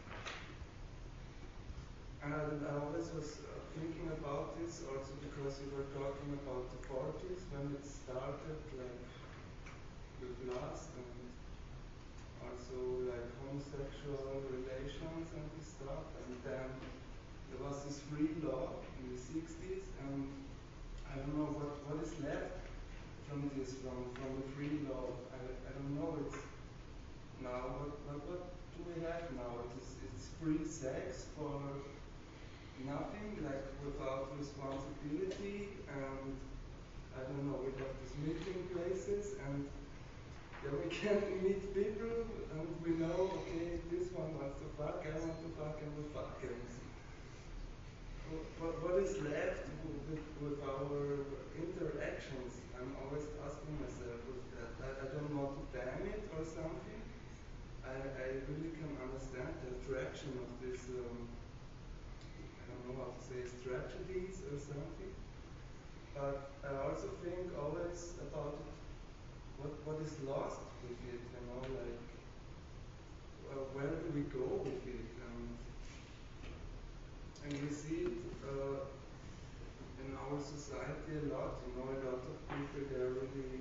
[SPEAKER 13] and I, I always was uh, thinking about this also because you were talking about the forties when it started, like with lust and also like homosexual relations and this stuff. And then there was this free law in the sixties, and I don't know what, what is left from this, from, from the free law. I, I don't know, it's now, what, what, what do we have now? It's, it's free sex for nothing, like without responsibility, and I don't know, we have these meeting places, and then we can meet people, and we know, okay, this one wants to fuck, I want to fuck, and we fuck, and what, what is left with, with our interactions? I'm always asking myself with that. I, I don't want to ban it or something, I, I really can understand the attraction of this, um, I don't know how to say, strategies or something. But I also think always about it, what, what is lost with it, you know, like, well, where do we go with it? And, and we see it uh, in our society a lot, you know, a lot of people, they're really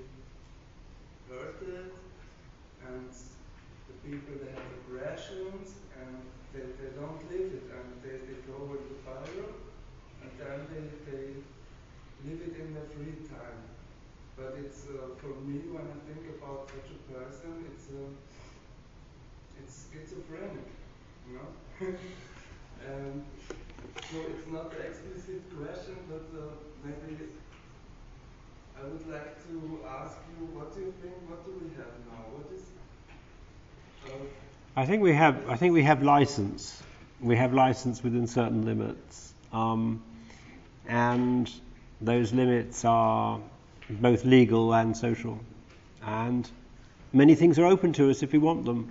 [SPEAKER 13] hurted, and the people, they have aggressions, and they, they don't live it, and they, they go with the fire, and then they, they live it in their free time. But it's, uh, for me, when I think about such a person, it's, uh, it's schizophrenic, you know? And so it's not an explicit question, but uh, maybe I would like to ask you, what do you think, what do we have now? What is... Uh,
[SPEAKER 2] I think we have, I think we have license. We have license within certain limits. Um, and those limits are both legal and social. And many things are open to us if we want them.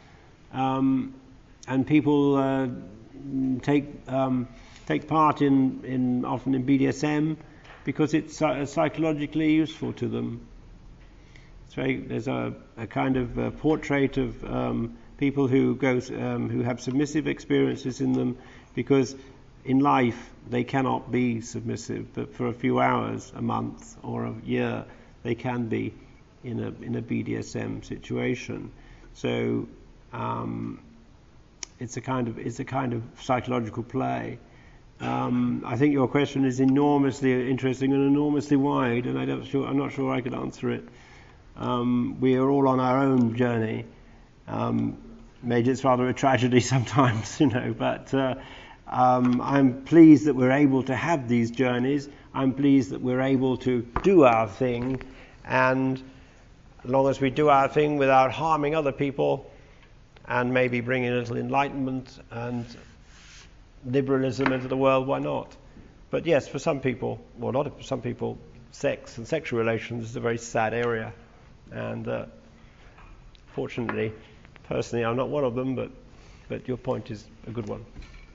[SPEAKER 2] Um, and people uh, take um, take part in, in often in B D S M because it's uh, psychologically useful to them. It's very, there's a, a kind of a portrait of um, people who goes um, who have submissive experiences in them because in life they cannot be submissive, but for a few hours, a month or a year, they can be in a in a B D S M situation. So um, it's a kind of it's a kind of psychological play. Um, I think your question is enormously interesting and enormously wide, and I don't sure I'm not sure I could answer it. Um, we are all on our own journey. Um, maybe it's rather a tragedy sometimes, you know, but. Uh, Um, I'm pleased that we're able to have these journeys. I'm pleased that we're able to do our thing, and as long as we do our thing without harming other people and maybe bringing a little enlightenment and liberalism into the world, why not? But yes, for some people, well, not for some people, sex and sexual relations is a very sad area, and uh, fortunately, personally, I'm not one of them, but but your point is a good one.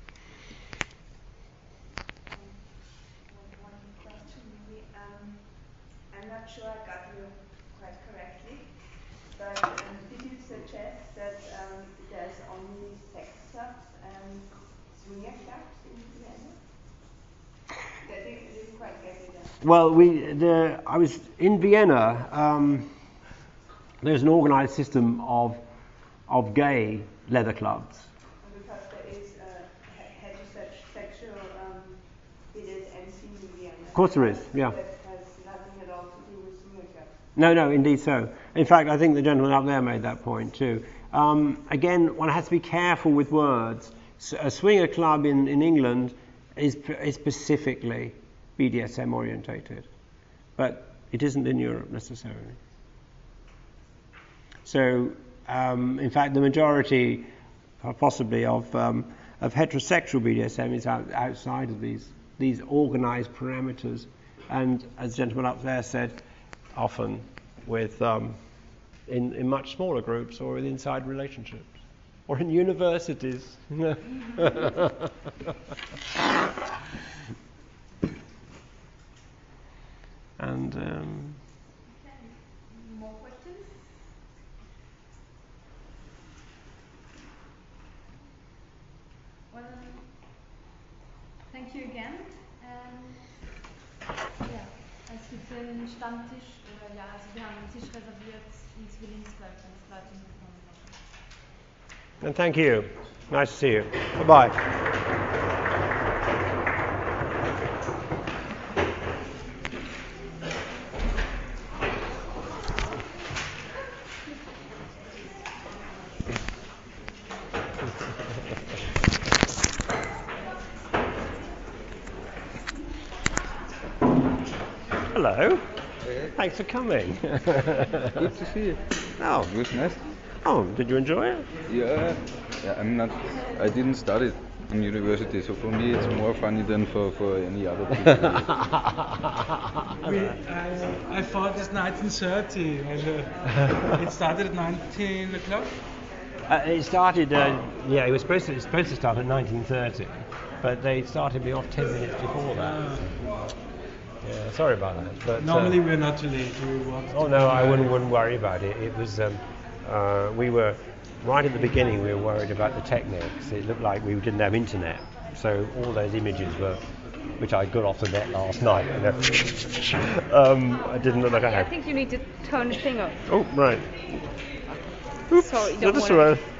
[SPEAKER 14] I'm not sure I got you quite correctly, but um, did you suggest that um, there's only sex clubs and swinger clubs in Vienna? I didn't, didn't quite get it.
[SPEAKER 2] Well, we the I was in Vienna. Um, there's an organised system of of gay leather clubs.
[SPEAKER 14] Because there is uh, heterosexual um, B D S M scene in Vienna.
[SPEAKER 2] Of course there is, yeah. No, no, indeed so. In fact, I think the gentleman up there made that point too. Um, again, one has to be careful with words. So a swinger club in, in England is, is specifically B D S M orientated, but it isn't in Europe necessarily. So, um, in fact, the majority, possibly, of um, of heterosexual B D S M is out, outside of these these organised parameters, and as the gentleman up there said, often with um, in, in much smaller groups or in inside relationships or in universities. And um,
[SPEAKER 9] more questions? Well, thank you again. And yeah. Es gibt einen Stammtisch, oder ja, also wir haben einen Tisch reserviert in Zwillingskleid, wenn es Leute mitkommen wollen.
[SPEAKER 2] And thank you. Nice to see you. Bye-bye. Hello.
[SPEAKER 15] Hey.
[SPEAKER 2] Thanks for coming.
[SPEAKER 15] Good to see you.
[SPEAKER 2] Oh,
[SPEAKER 15] it was nice.
[SPEAKER 2] Oh, did you enjoy it?
[SPEAKER 15] Yeah. Yeah. I'm not. I didn't study in university, so for me it's more funny than for, for any other people.
[SPEAKER 16] we, I, I thought it's nineteen thirty, and uh, it started at nineteen o'clock.
[SPEAKER 2] Uh, it started, uh, yeah, it was supposed to, it was supposed to start at nineteen thirty, but they started me off ten minutes before that. Yeah, sorry about that. But,
[SPEAKER 16] Normally
[SPEAKER 2] uh,
[SPEAKER 16] we're not too late. We want
[SPEAKER 2] oh
[SPEAKER 16] to
[SPEAKER 2] no,
[SPEAKER 16] be
[SPEAKER 2] I wouldn't,
[SPEAKER 16] early.
[SPEAKER 2] wouldn't worry about it. It was, um, uh, we were, right at the beginning we were worried about the techniques. It looked like we didn't have internet, so all those images were, which I got off the net last night, you know, um, I didn't look like I
[SPEAKER 17] I
[SPEAKER 2] had.
[SPEAKER 17] think you need to turn the thing off.
[SPEAKER 2] Oh, right.
[SPEAKER 17] Sorry,
[SPEAKER 2] No,
[SPEAKER 17] don't
[SPEAKER 2] that's
[SPEAKER 17] wanna-
[SPEAKER 2] all right.